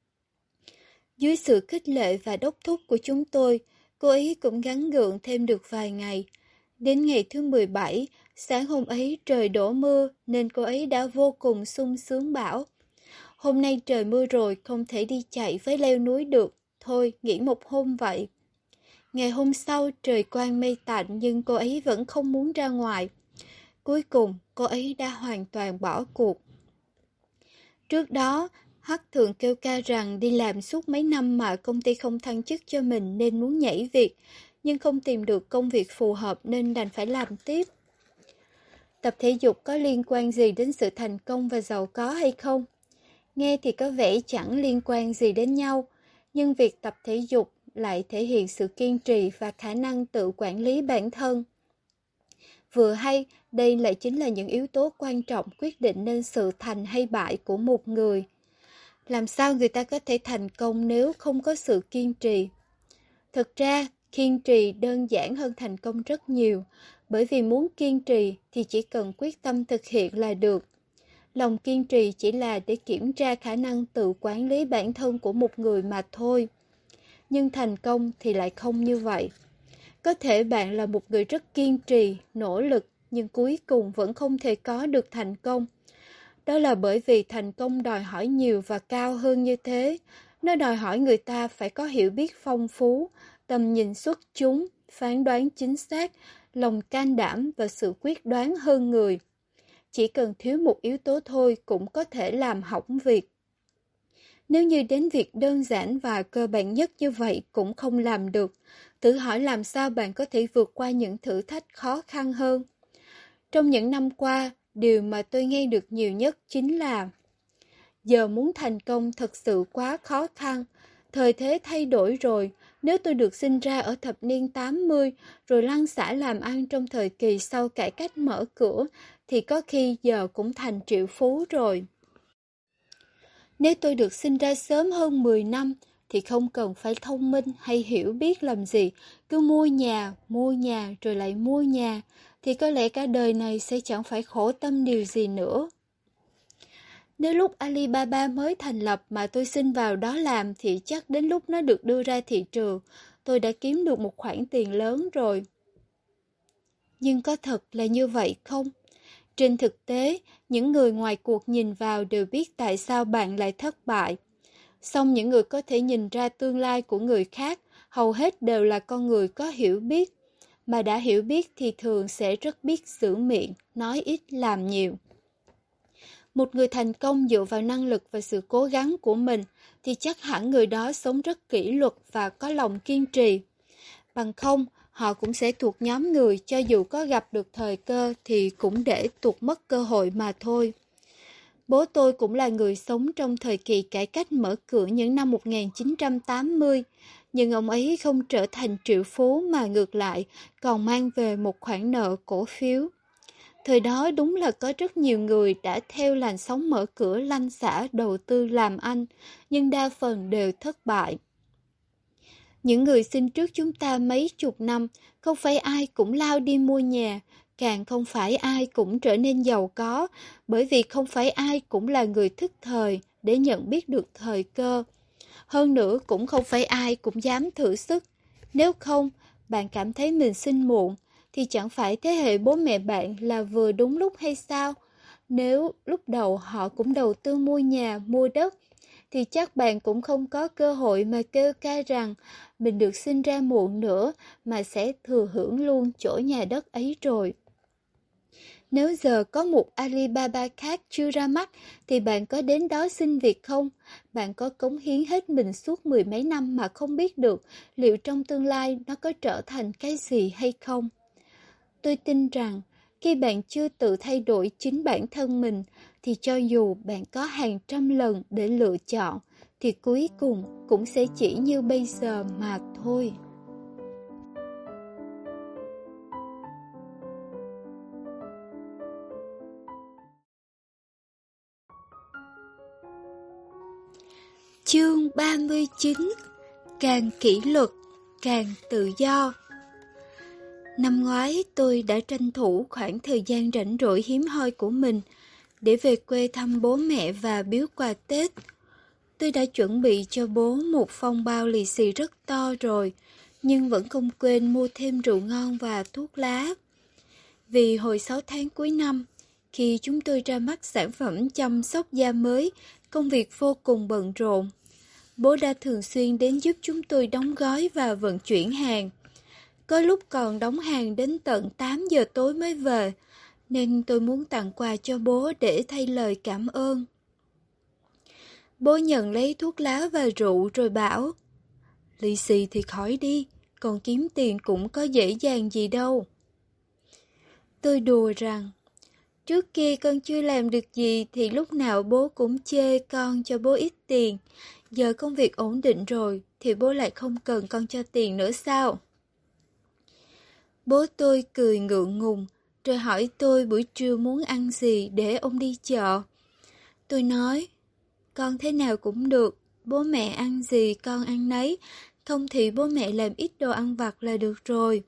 Dưới sự khích lệ và đốc thúc của chúng tôi, cô ấy cũng gắng gượng thêm được vài ngày. Đến ngày thứ 17, sáng hôm ấy trời đổ mưa nên cô ấy đã vô cùng sung sướng bảo: hôm nay trời mưa rồi, không thể đi chạy với leo núi được, thôi nghỉ một hôm vậy. Ngày hôm sau trời quang mây tạnh nhưng cô ấy vẫn không muốn ra ngoài. Cuối cùng cô ấy đã hoàn toàn bỏ cuộc. Trước đó, Hắc thường kêu ca rằng đi làm suốt mấy năm mà công ty không thăng chức cho mình nên muốn nhảy việc, nhưng không tìm được công việc phù hợp nên đành phải làm tiếp. Tập thể dục có liên quan gì đến sự thành công và giàu có hay không? Nghe thì có vẻ chẳng liên quan gì đến nhau, nhưng việc tập thể dục lại thể hiện sự kiên trì và khả năng tự quản lý bản thân. Vừa hay, đây lại chính là những yếu tố quan trọng quyết định nên sự thành hay bại của một người. Làm sao người ta có thể thành công nếu không có sự kiên trì? Thực ra, kiên trì đơn giản hơn thành công rất nhiều, bởi vì muốn kiên trì thì chỉ cần quyết tâm thực hiện là được. Lòng kiên trì chỉ là để kiểm tra khả năng tự quản lý bản thân của một người mà thôi. Nhưng thành công thì lại không như vậy. Có thể bạn là một người rất kiên trì, nỗ lực, nhưng cuối cùng vẫn không thể có được thành công. Đó là bởi vì thành công đòi hỏi nhiều và cao hơn như thế. Nó đòi hỏi người ta phải có hiểu biết phong phú, tầm nhìn xuất chúng, phán đoán chính xác, lòng can đảm và sự quyết đoán hơn người. Chỉ cần thiếu một yếu tố thôi cũng có thể làm hỏng việc. Nếu như đến việc đơn giản và cơ bản nhất như vậy cũng không làm được, thử hỏi làm sao bạn có thể vượt qua những thử thách khó khăn hơn. Trong những năm qua, điều mà tôi nghe được nhiều nhất chính là: giờ muốn thành công thật sự quá khó khăn, thời thế thay đổi rồi, nếu tôi được sinh ra ở thập niên 80 rồi lăn xả làm ăn trong thời kỳ sau cải cách mở cửa thì có khi giờ cũng thành triệu phú rồi. Nếu tôi được sinh ra sớm hơn 10 năm thì không cần phải thông minh hay hiểu biết làm gì, cứ mua nhà rồi lại mua nhà, thì có lẽ cả đời này sẽ chẳng phải khổ tâm điều gì nữa. Nếu lúc Alibaba mới thành lập mà tôi xin vào đó làm thì chắc đến lúc nó được đưa ra thị trường, tôi đã kiếm được một khoản tiền lớn rồi. Nhưng có thật là như vậy không? Trên thực tế, những người ngoài cuộc nhìn vào đều biết tại sao bạn lại thất bại. Song những người có thể nhìn ra tương lai của người khác, hầu hết đều là con người có hiểu biết. Mà đã hiểu biết thì thường sẽ rất biết giữ miệng, nói ít làm nhiều. Một người thành công dựa vào năng lực và sự cố gắng của mình thì chắc hẳn người đó sống rất kỷ luật và có lòng kiên trì. Bằng không, họ cũng sẽ thuộc nhóm người cho dù có gặp được thời cơ thì cũng để tuột mất cơ hội mà thôi. Bố tôi cũng là người sống trong thời kỳ cải cách mở cửa những năm 1980, nhưng ông ấy không trở thành triệu phú mà ngược lại còn mang về một khoản nợ cổ phiếu. Thời đó đúng là có rất nhiều người đã theo làn sóng mở cửa lanh xả đầu tư làm ăn, nhưng đa phần đều thất bại. Những người sinh trước chúng ta mấy chục năm, không phải ai cũng lao đi mua nhà, càng không phải ai cũng trở nên giàu có, bởi vì không phải ai cũng là người thức thời để nhận biết được thời cơ. Hơn nữa cũng không phải ai cũng dám thử sức. Nếu không, bạn cảm thấy mình sinh muộn, thì chẳng phải thế hệ bố mẹ bạn là vừa đúng lúc hay sao? Nếu lúc đầu họ cũng đầu tư mua nhà, mua đất, thì chắc bạn cũng không có cơ hội mà kêu ca rằng mình được sinh ra muộn nữa, mà sẽ thừa hưởng luôn chỗ nhà đất ấy rồi. Nếu giờ có một Alibaba khác chưa ra mắt, thì bạn có đến đó xin việc không? Bạn có cống hiến hết mình suốt mười mấy năm mà không biết được liệu trong tương lai nó có trở thành cái gì hay không? Tôi tin rằng khi bạn chưa tự thay đổi chính bản thân mình, thì cho dù bạn có hàng trăm lần để lựa chọn, thì cuối cùng cũng sẽ chỉ như bây giờ mà thôi. Chương 39: Càng kỷ luật, càng tự do. Năm ngoái tôi đã tranh thủ khoảng thời gian rảnh rỗi hiếm hoi của mình để về quê thăm bố mẹ và biếu quà Tết. Tôi đã chuẩn bị cho bố một phong bao lì xì rất to rồi, nhưng vẫn không quên mua thêm rượu ngon và thuốc lá. Vì hồi 6 tháng cuối năm, khi chúng tôi ra mắt sản phẩm chăm sóc da mới, công việc vô cùng bận rộn. Bố đã thường xuyên đến giúp chúng tôi đóng gói và vận chuyển hàng. Có lúc còn đóng hàng đến tận 8 giờ tối mới về, nên tôi muốn tặng quà cho bố để thay lời cảm ơn. Bố nhận lấy thuốc lá và rượu rồi bảo, lì xì thì khỏi đi, còn kiếm tiền cũng có dễ dàng gì đâu. Tôi đùa rằng, trước kia con chưa làm được gì thì lúc nào bố cũng chê con cho bố ít tiền. Giờ công việc ổn định rồi thì bố lại không cần con cho tiền nữa sao? Bố tôi cười ngượng ngùng, rồi hỏi tôi buổi trưa muốn ăn gì để ông đi chợ. Tôi nói, con thế nào cũng được, bố mẹ ăn gì con ăn nấy, không thì bố mẹ làm ít đồ ăn vặt là được rồi.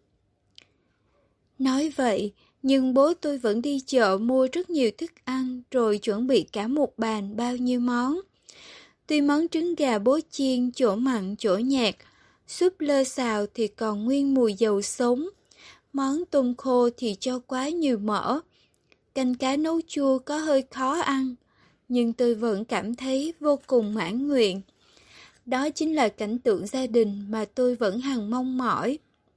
Nói vậy, nhưng bố tôi vẫn đi chợ mua rất nhiều thức ăn rồi chuẩn bị cả một bàn bao nhiêu món. Tuy món trứng gà bố chiên chỗ mặn chỗ nhạt, súp lơ xào thì còn nguyên mùi dầu sống, món tôm khô thì cho quá nhiều mỡ, canh cá nấu chua có hơi khó ăn, nhưng tôi vẫn cảm thấy vô cùng mãn nguyện. Đó chính là cảnh tượng gia đình mà tôi vẫn hằng mong mỏi.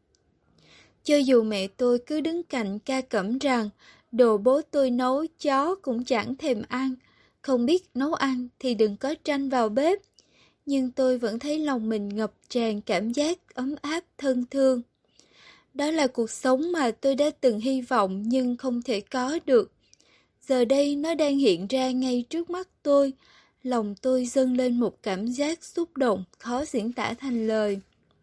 Cho dù mẹ tôi cứ đứng cạnh ca cẩm rằng đồ bố tôi nấu chó cũng chẳng thèm ăn, không biết nấu ăn thì đừng có tranh vào bếp, nhưng tôi vẫn thấy lòng mình ngập tràn cảm giác ấm áp thân thương. Đó là cuộc sống mà tôi đã từng hy vọng nhưng không thể có được. Giờ đây nó đang hiện ra ngay trước mắt tôi, lòng tôi dâng lên một cảm giác xúc động khó diễn tả thành lời.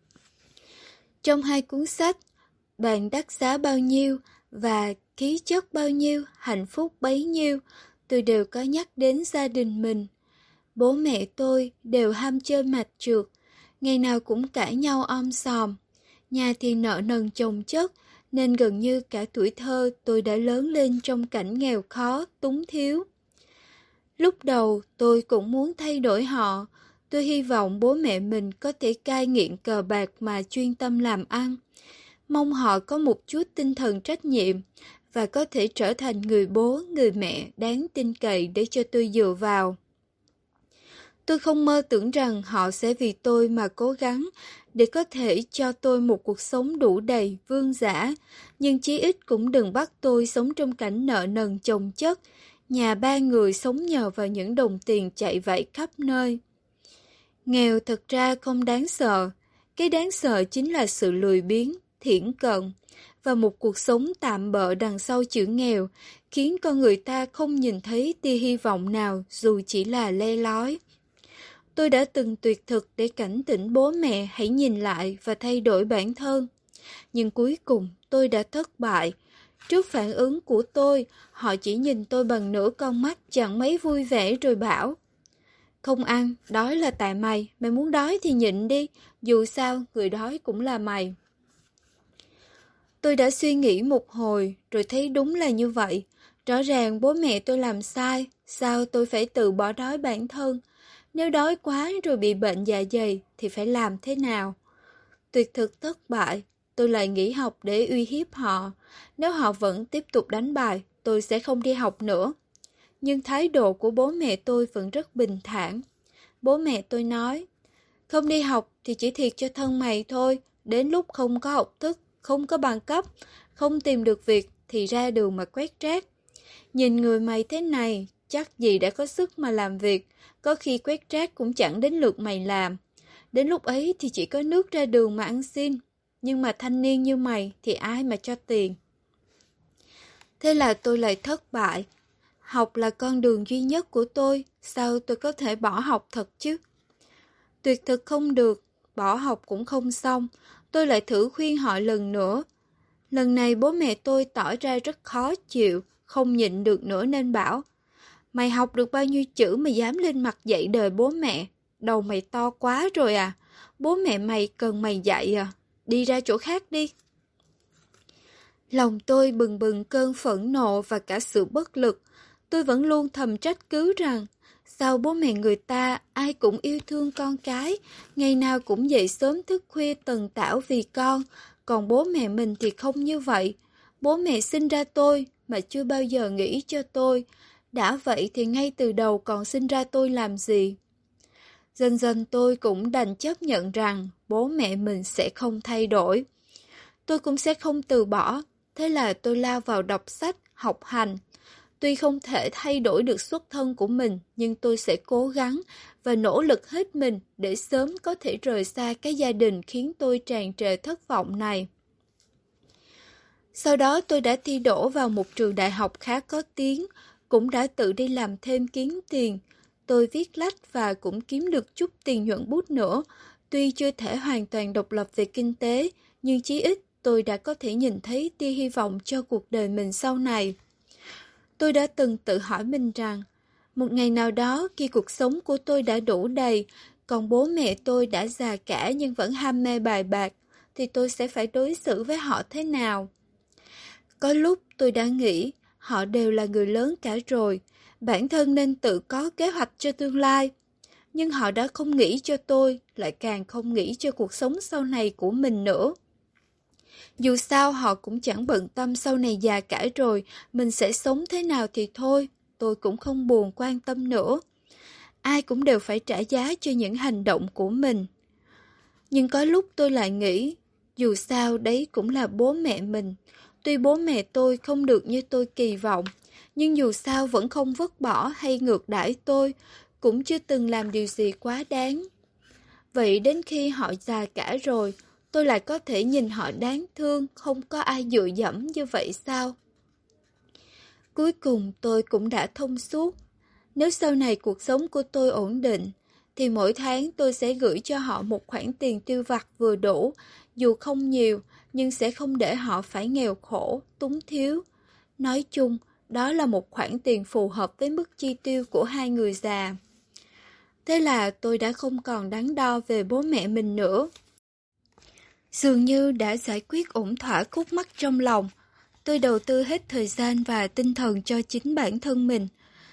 Trong hai cuốn sách, Bạn đắt giá bao nhiêu và Khí chất bao nhiêu, hạnh phúc bấy nhiêu, tôi đều có nhắc đến gia đình mình. Bố mẹ tôi đều ham chơi mặt trượt, ngày nào cũng cãi nhau om sòm. Nhà thì nợ nần chồng chất, nên gần như cả tuổi thơ tôi đã lớn lên trong cảnh nghèo khó, túng thiếu. Lúc đầu tôi cũng muốn thay đổi họ, tôi hy vọng bố mẹ mình có thể cai nghiện cờ bạc mà chuyên tâm làm ăn. Mong họ có một chút tinh thần trách nhiệm và có thể trở thành người bố, người mẹ đáng tin cậy để cho tôi dựa vào. Tôi không mơ tưởng rằng họ sẽ vì tôi mà cố gắng để có thể cho tôi một cuộc sống đủ đầy, vương dã, nhưng chí ít cũng đừng bắt tôi sống trong cảnh nợ nần chồng chất, nhà ba người sống nhờ vào những đồng tiền chạy vạy khắp nơi. Nghèo thật ra không đáng sợ, cái đáng sợ chính là sự lười biếng, thiển cận, và một cuộc sống tạm bợ đằng sau chữ nghèo, khiến con người ta không nhìn thấy tia hy vọng nào dù chỉ là le lói. Tôi đã từng tuyệt thực để cảnh tỉnh bố mẹ hãy nhìn lại và thay đổi bản thân. Nhưng cuối cùng tôi đã thất bại. Trước phản ứng của tôi, họ chỉ nhìn tôi bằng nửa con mắt chẳng mấy vui vẻ rồi bảo: không ăn, đói là tại mày muốn đói thì nhịn đi, dù sao người đói cũng là mày. Tôi đã suy nghĩ một hồi rồi thấy đúng là như vậy. Rõ ràng bố mẹ tôi làm sai, sao tôi phải tự bỏ đói bản thân? Nếu đói quá rồi bị bệnh dạ dày thì phải làm thế nào? Tuyệt thực thất bại, tôi lại nghỉ học để uy hiếp họ. Nếu họ vẫn tiếp tục đánh bài, tôi sẽ không đi học nữa. Nhưng thái độ của bố mẹ tôi vẫn rất bình thản. Bố mẹ tôi nói: không đi học thì chỉ thiệt cho thân mày thôi. Đến lúc không có học thức, không có bằng cấp, không tìm được việc thì ra đường mà quét rác. Nhìn người mày thế này, chắc gì đã có sức mà làm việc. Có khi quét rác cũng chẳng đến lượt mày làm. Đến lúc ấy thì chỉ có nước ra đường mà ăn xin. Nhưng mà thanh niên như mày thì ai mà cho tiền? Thế là tôi lại thất bại. Học là con đường duy nhất của tôi, sao tôi có thể bỏ học thật chứ? Tuyệt thực không được, bỏ học cũng không xong, tôi lại thử khuyên họ lần nữa. Lần này bố mẹ tôi tỏ ra rất khó chịu, không nhịn được nữa nên bảo: mày học được bao nhiêu chữ mà dám lên mặt dạy đời bố mẹ? Đầu mày to quá rồi à? Bố mẹ mày cần mày dạy à? Đi ra chỗ khác đi. Lòng tôi bừng bừng cơn phẫn nộ và cả sự bất lực. Tôi vẫn luôn thầm trách cứ rằng sao bố mẹ người ta ai cũng yêu thương con cái, ngày nào cũng dậy sớm thức khuya tần tảo vì con, còn bố mẹ mình thì không như vậy. Bố mẹ sinh ra tôi mà chưa bao giờ nghĩ cho tôi. Đã vậy thì ngay từ đầu còn sinh ra tôi làm gì? Dần dần tôi cũng đành chấp nhận rằng bố mẹ mình sẽ không thay đổi. Tôi cũng sẽ không từ bỏ. Thế là tôi lao vào đọc sách, học hành. Tuy không thể thay đổi được xuất thân của mình, nhưng tôi sẽ cố gắng và nỗ lực hết mình để sớm có thể rời xa cái gia đình khiến tôi tràn trề thất vọng này. Sau đó tôi đã thi đỗ vào một trường đại học khá có tiếng, cũng đã tự đi làm thêm kiếm tiền. Tôi viết lách và cũng kiếm được chút tiền nhuận bút nữa. Tuy chưa thể hoàn toàn độc lập về kinh tế, nhưng chí ít tôi đã có thể nhìn thấy tia hy vọng cho cuộc đời mình sau này. Tôi đã từng tự hỏi mình rằng, một ngày nào đó khi cuộc sống của tôi đã đủ đầy, còn bố mẹ tôi đã già cả nhưng vẫn ham mê bài bạc, thì tôi sẽ phải đối xử với họ thế nào? Có lúc tôi đã nghĩ, họ đều là người lớn cả rồi, bản thân nên tự có kế hoạch cho tương lai. Nhưng họ đã không nghĩ cho tôi, lại càng không nghĩ cho cuộc sống sau này của mình nữa. Dù sao họ cũng chẳng bận tâm sau này già cả rồi, mình sẽ sống thế nào thì thôi, tôi cũng không buồn quan tâm nữa. Ai cũng đều phải trả giá cho những hành động của mình. Nhưng có lúc tôi lại nghĩ, dù sao đấy cũng là bố mẹ mình. Tuy bố mẹ tôi không được như tôi kỳ vọng, nhưng dù sao vẫn không vứt bỏ hay ngược đãi tôi, cũng chưa từng làm điều gì quá đáng. Vậy đến khi họ già cả rồi, tôi lại có thể nhìn họ đáng thương, không có ai dựa dẫm như vậy sao? Cuối cùng tôi cũng đã thông suốt. Nếu sau này cuộc sống của tôi ổn định, thì mỗi tháng tôi sẽ gửi cho họ một khoản tiền tiêu vặt vừa đủ, dù không nhiều, nhưng sẽ không để họ phải nghèo khổ, túng thiếu. Nói chung, đó là một khoản tiền phù hợp với mức chi tiêu của hai người già. Thế là tôi đã không còn đắn đo về bố mẹ mình nữa. Dường như đã giải quyết ổn thỏa khúc mắc trong lòng, tôi đầu tư hết thời gian và tinh thần cho chính bản thân mình.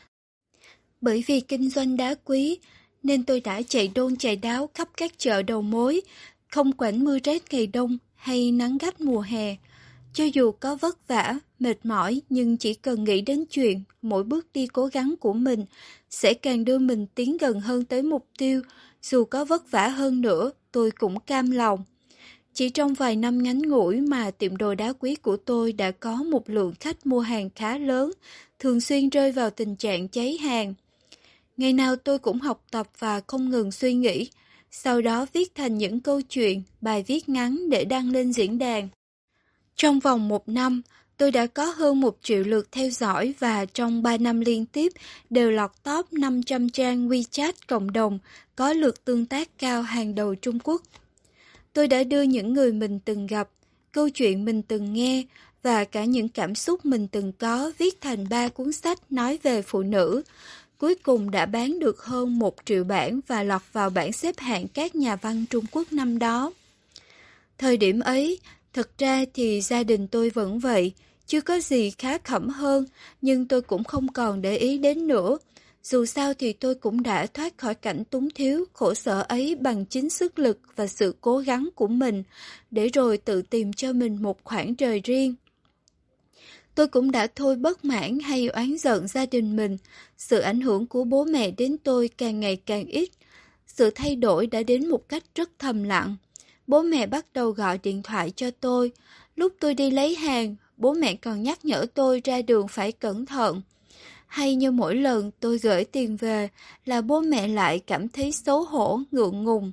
Bởi vì kinh doanh đá quý, nên tôi đã chạy đôn chạy đáo khắp các chợ đầu mối, không quản mưa rét ngày đông hay nắng gắt mùa hè. Cho dù có vất vả, mệt mỏi, nhưng chỉ cần nghĩ đến chuyện mỗi bước đi cố gắng của mình sẽ càng đưa mình tiến gần hơn tới mục tiêu. Dù có vất vả hơn nữa, tôi cũng cam lòng. Chỉ trong vài năm ngắn ngủi mà tiệm đồ đá quý của tôi đã có một lượng khách mua hàng khá lớn, thường xuyên rơi vào tình trạng cháy hàng. Ngày nào tôi cũng học tập và không ngừng suy nghĩ, sau đó viết thành những câu chuyện, bài viết ngắn để đăng lên diễn đàn. Trong vòng 1 năm, Tôi đã có hơn 1 triệu lượt theo dõi và trong 3 năm liên tiếp đều lọt top 500 trang WeChat cộng đồng có lượt tương tác cao hàng đầu Trung Quốc. Tôi đã đưa những người mình từng gặp, câu chuyện mình từng nghe và cả những cảm xúc mình từng có viết thành 3 cuốn sách nói về phụ nữ. Cuối cùng đã bán được hơn 1 triệu bản và lọt vào bảng xếp hạng các nhà văn Trung Quốc năm đó. Thời điểm ấy, thật ra thì gia đình tôi vẫn vậy, chưa có gì khá khẩm hơn, nhưng tôi cũng không còn để ý đến nữa. Dù sao thì tôi cũng đã thoát khỏi cảnh túng thiếu, khổ sở ấy bằng chính sức lực và sự cố gắng của mình, để rồi tự tìm cho mình một khoảng trời riêng. Tôi cũng đã thôi bất mãn hay oán giận gia đình mình, sự ảnh hưởng của bố mẹ đến tôi càng ngày càng ít. Sự thay đổi đã đến một cách rất thầm lặng. Bố mẹ bắt đầu gọi điện thoại cho tôi. Lúc tôi đi lấy hàng, bố mẹ còn nhắc nhở tôi ra đường phải cẩn thận. Hay như mỗi lần tôi gửi tiền về là bố mẹ lại cảm thấy xấu hổ, ngượng ngùng.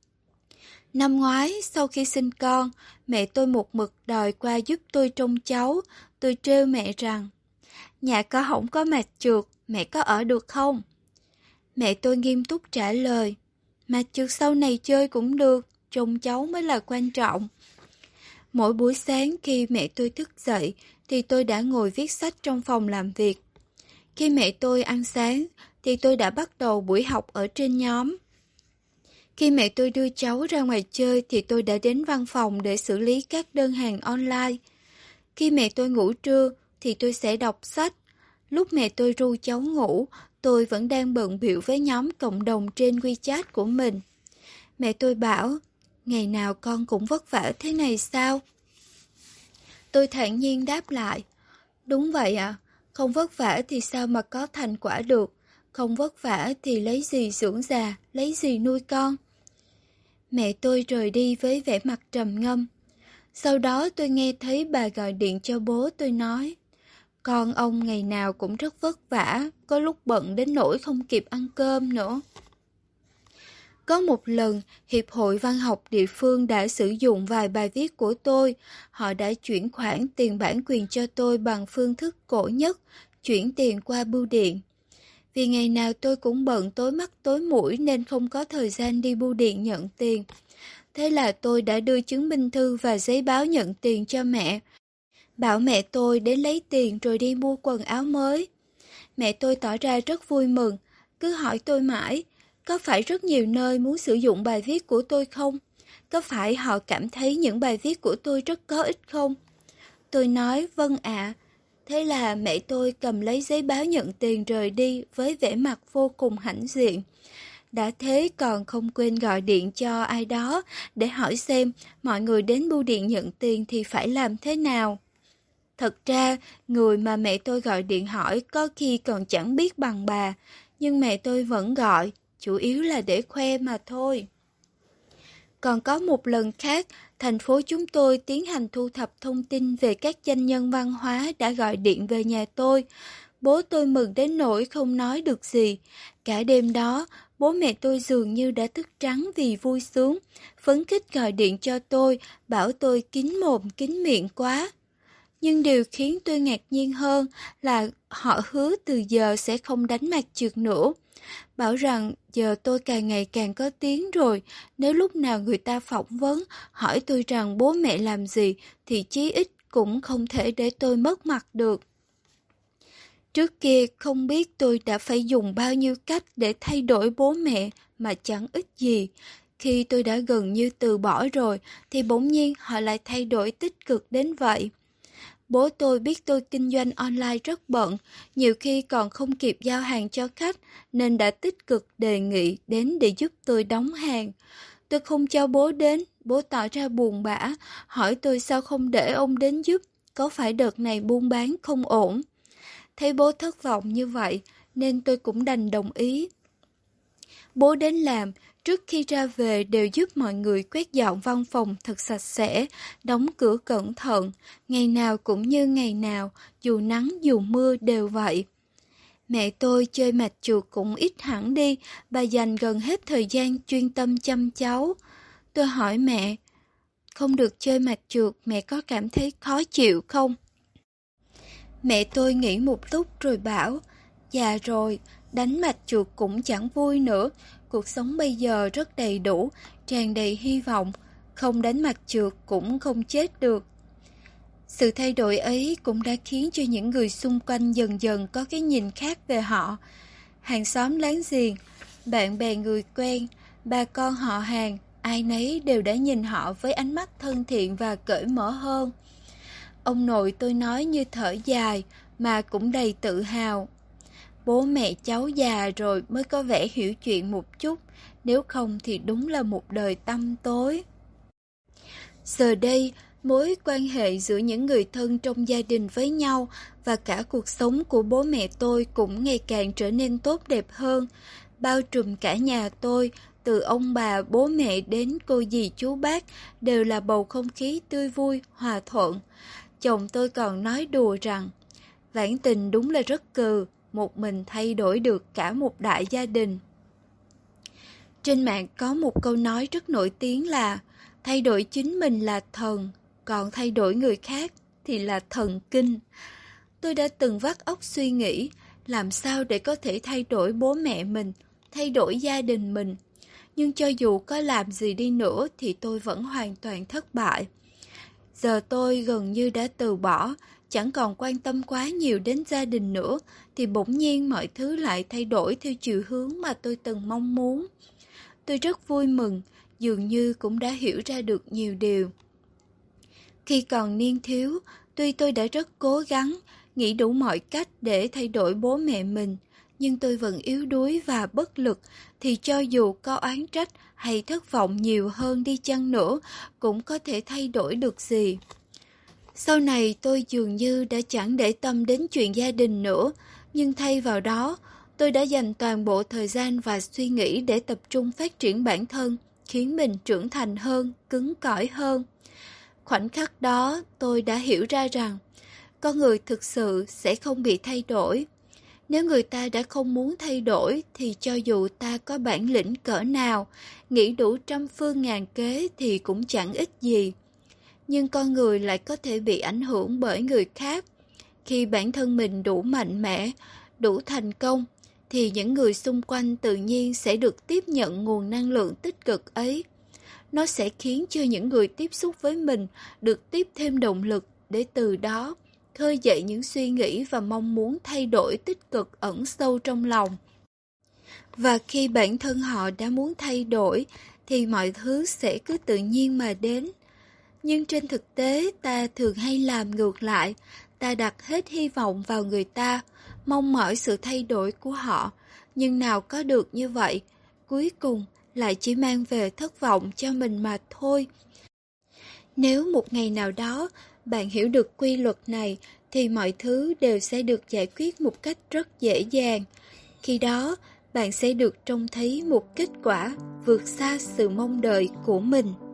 Năm ngoái, sau khi sinh con, mẹ tôi một mực đòi qua giúp tôi trông cháu. Tôi trêu mẹ rằng, nhà có không có mặt trượt, mẹ có ở được không? Mẹ tôi nghiêm túc trả lời, mặt trượt sau này chơi cũng được, trông cháu mới là quan trọng. Mỗi buổi sáng khi mẹ tôi thức dậy thì tôi đã ngồi viết sách trong phòng làm việc. Khi mẹ tôi ăn sáng thì tôi đã bắt đầu buổi học ở trên nhóm. Khi mẹ tôi đưa cháu ra ngoài chơi thì tôi đã đến văn phòng để xử lý các đơn hàng online. Khi mẹ tôi ngủ trưa thì tôi sẽ đọc sách. Lúc mẹ tôi ru cháu ngủ, tôi vẫn đang bận bịu với nhóm cộng đồng trên WeChat của mình. Mẹ tôi bảo, ngày nào con cũng vất vả thế này sao? Tôi thản nhiên đáp lại, đúng vậy ạ, không vất vả thì sao mà có thành quả được, không vất vả thì lấy gì dưỡng già, lấy gì nuôi con. Mẹ tôi rời đi với vẻ mặt trầm ngâm. Sau đó tôi nghe thấy bà gọi điện cho bố tôi nói, con ông ngày nào cũng rất vất vả, có lúc bận đến nỗi không kịp ăn cơm nữa. Có một lần, Hiệp hội Văn học địa phương đã sử dụng vài bài viết của tôi. Họ đã chuyển khoản tiền bản quyền cho tôi bằng phương thức cổ nhất, chuyển tiền qua bưu điện. Vì ngày nào tôi cũng bận tối mắt tối mũi nên không có thời gian đi bưu điện nhận tiền. Thế là tôi đã đưa chứng minh thư và giấy báo nhận tiền cho mẹ. Bảo mẹ tôi đến lấy tiền rồi đi mua quần áo mới. Mẹ tôi tỏ ra rất vui mừng, cứ hỏi tôi mãi, có phải rất nhiều nơi muốn sử dụng bài viết của tôi không? Có phải họ cảm thấy những bài viết của tôi rất có ích không? Tôi nói vâng ạ. Thế là mẹ tôi cầm lấy giấy báo nhận tiền rời đi với vẻ mặt vô cùng hãnh diện. Đã thế còn không quên gọi điện cho ai đó để hỏi xem mọi người đến bưu điện nhận tiền thì phải làm thế nào. Thật ra, người mà mẹ tôi gọi điện hỏi có khi còn chẳng biết bằng bà, nhưng mẹ tôi vẫn gọi, chủ yếu là để khoe mà thôi. Còn có một lần khác, thành phố chúng tôi tiến hành thu thập thông tin về các danh nhân văn hóa đã gọi điện về nhà tôi. Bố tôi mừng đến nỗi không nói được gì. Cả đêm đó, bố mẹ tôi dường như đã thức trắng vì vui sướng, phấn khích gọi điện cho tôi, bảo tôi kín mồm kín miệng quá. Nhưng điều khiến tôi ngạc nhiên hơn là họ hứa từ giờ sẽ không đánh mặt trượt nữa. Bảo rằng giờ tôi càng ngày càng có tiếng rồi, nếu lúc nào người ta phỏng vấn, hỏi tôi rằng bố mẹ làm gì thì chí ít cũng không thể để tôi mất mặt được. Trước kia không biết tôi đã phải dùng bao nhiêu cách để thay đổi bố mẹ mà chẳng ích gì. Khi tôi đã gần như từ bỏ rồi thì bỗng nhiên họ lại thay đổi tích cực đến vậy. Bố tôi biết tôi kinh doanh online rất bận, nhiều khi còn không kịp giao hàng cho khách nên đã tích cực đề nghị đến để giúp tôi đóng hàng. Tôi không cho bố đến, bố tỏ ra buồn bã, hỏi tôi sao không để ông đến giúp, có phải đợt này buôn bán không ổn. Thấy bố thất vọng như vậy nên tôi cũng đành đồng ý. Bố đến làm, trước khi ra về đều giúp mọi người quét dọn văn phòng thật sạch sẽ, đóng cửa cẩn thận, ngày nào cũng như ngày nào, dù nắng dù mưa đều vậy. Mẹ tôi chơi mạch chuột cũng ít hẳn đi, bà dành gần hết thời gian chuyên tâm chăm cháu. Tôi hỏi mẹ, không được chơi mạch chuột mẹ có cảm thấy khó chịu không? Mẹ tôi nghĩ một lúc rồi bảo, già rồi, đánh mạch chuột cũng chẳng vui nữa, cuộc sống bây giờ rất đầy đủ, tràn đầy hy vọng, không đánh mạch chuột cũng không chết được. Sự thay đổi ấy cũng đã khiến cho những người xung quanh dần dần có cái nhìn khác về họ. Hàng xóm láng giềng, bạn bè người quen, bà con họ hàng, ai nấy đều đã nhìn họ với ánh mắt thân thiện và cởi mở hơn. Ông nội tôi nói như thở dài mà cũng đầy tự hào. Bố mẹ cháu già rồi mới có vẻ hiểu chuyện một chút, nếu không thì đúng là một đời tăm tối. Giờ đây, mối quan hệ giữa những người thân trong gia đình với nhau và cả cuộc sống của bố mẹ tôi cũng ngày càng trở nên tốt đẹp hơn, bao trùm cả nhà tôi, từ ông bà, bố mẹ đến cô dì chú bác, đều là bầu không khí tươi vui, hòa thuận. Chồng tôi còn nói đùa rằng, Vãn Tình đúng là rất cừ, một mình thay đổi được cả một đại gia đình. Trên mạng có một câu nói rất nổi tiếng là, thay đổi chính mình là thần, còn thay đổi người khác thì là thần kinh. Tôi đã từng vắt óc suy nghĩ, làm sao để có thể thay đổi bố mẹ mình, thay đổi gia đình mình. Nhưng cho dù có làm gì đi nữa thì tôi vẫn hoàn toàn thất bại. Giờ tôi gần như đã từ bỏ, chẳng còn quan tâm quá nhiều đến gia đình nữa, thì bỗng nhiên mọi thứ lại thay đổi theo chiều hướng mà tôi từng mong muốn. Tôi rất vui mừng, dường như cũng đã hiểu ra được nhiều điều. Khi còn niên thiếu, tuy tôi đã rất cố gắng, nghĩ đủ mọi cách để thay đổi bố mẹ mình, nhưng tôi vẫn yếu đuối và bất lực, thì cho dù có oán trách hay thất vọng nhiều hơn đi chăng nữa, cũng có thể thay đổi được gì. Sau này tôi dường như đã chẳng để tâm đến chuyện gia đình nữa, nhưng thay vào đó, tôi đã dành toàn bộ thời gian và suy nghĩ để tập trung phát triển bản thân, khiến mình trưởng thành hơn, cứng cỏi hơn. Khoảnh khắc đó, tôi đã hiểu ra rằng, con người thực sự sẽ không bị thay đổi. Nếu người ta đã không muốn thay đổi, thì cho dù ta có bản lĩnh cỡ nào, nghĩ đủ trăm phương ngàn kế thì cũng chẳng ích gì. Nhưng con người lại có thể bị ảnh hưởng bởi người khác. Khi bản thân mình đủ mạnh mẽ, đủ thành công, thì những người xung quanh tự nhiên sẽ được tiếp nhận nguồn năng lượng tích cực ấy. Nó sẽ khiến cho những người tiếp xúc với mình được tiếp thêm động lực để từ đó khơi dậy những suy nghĩ và mong muốn thay đổi tích cực ẩn sâu trong lòng. Và khi bản thân họ đã muốn thay đổi, thì mọi thứ sẽ cứ tự nhiên mà đến. Nhưng trên thực tế ta thường hay làm ngược lại, ta đặt hết hy vọng vào người ta, mong mỏi sự thay đổi của họ, nhưng nào có được như vậy, cuối cùng lại chỉ mang về thất vọng cho mình mà thôi. Nếu một ngày nào đó bạn hiểu được quy luật này, thì mọi thứ đều sẽ được giải quyết một cách rất dễ dàng. Khi đó, bạn sẽ được trông thấy một kết quả vượt xa sự mong đợi của mình.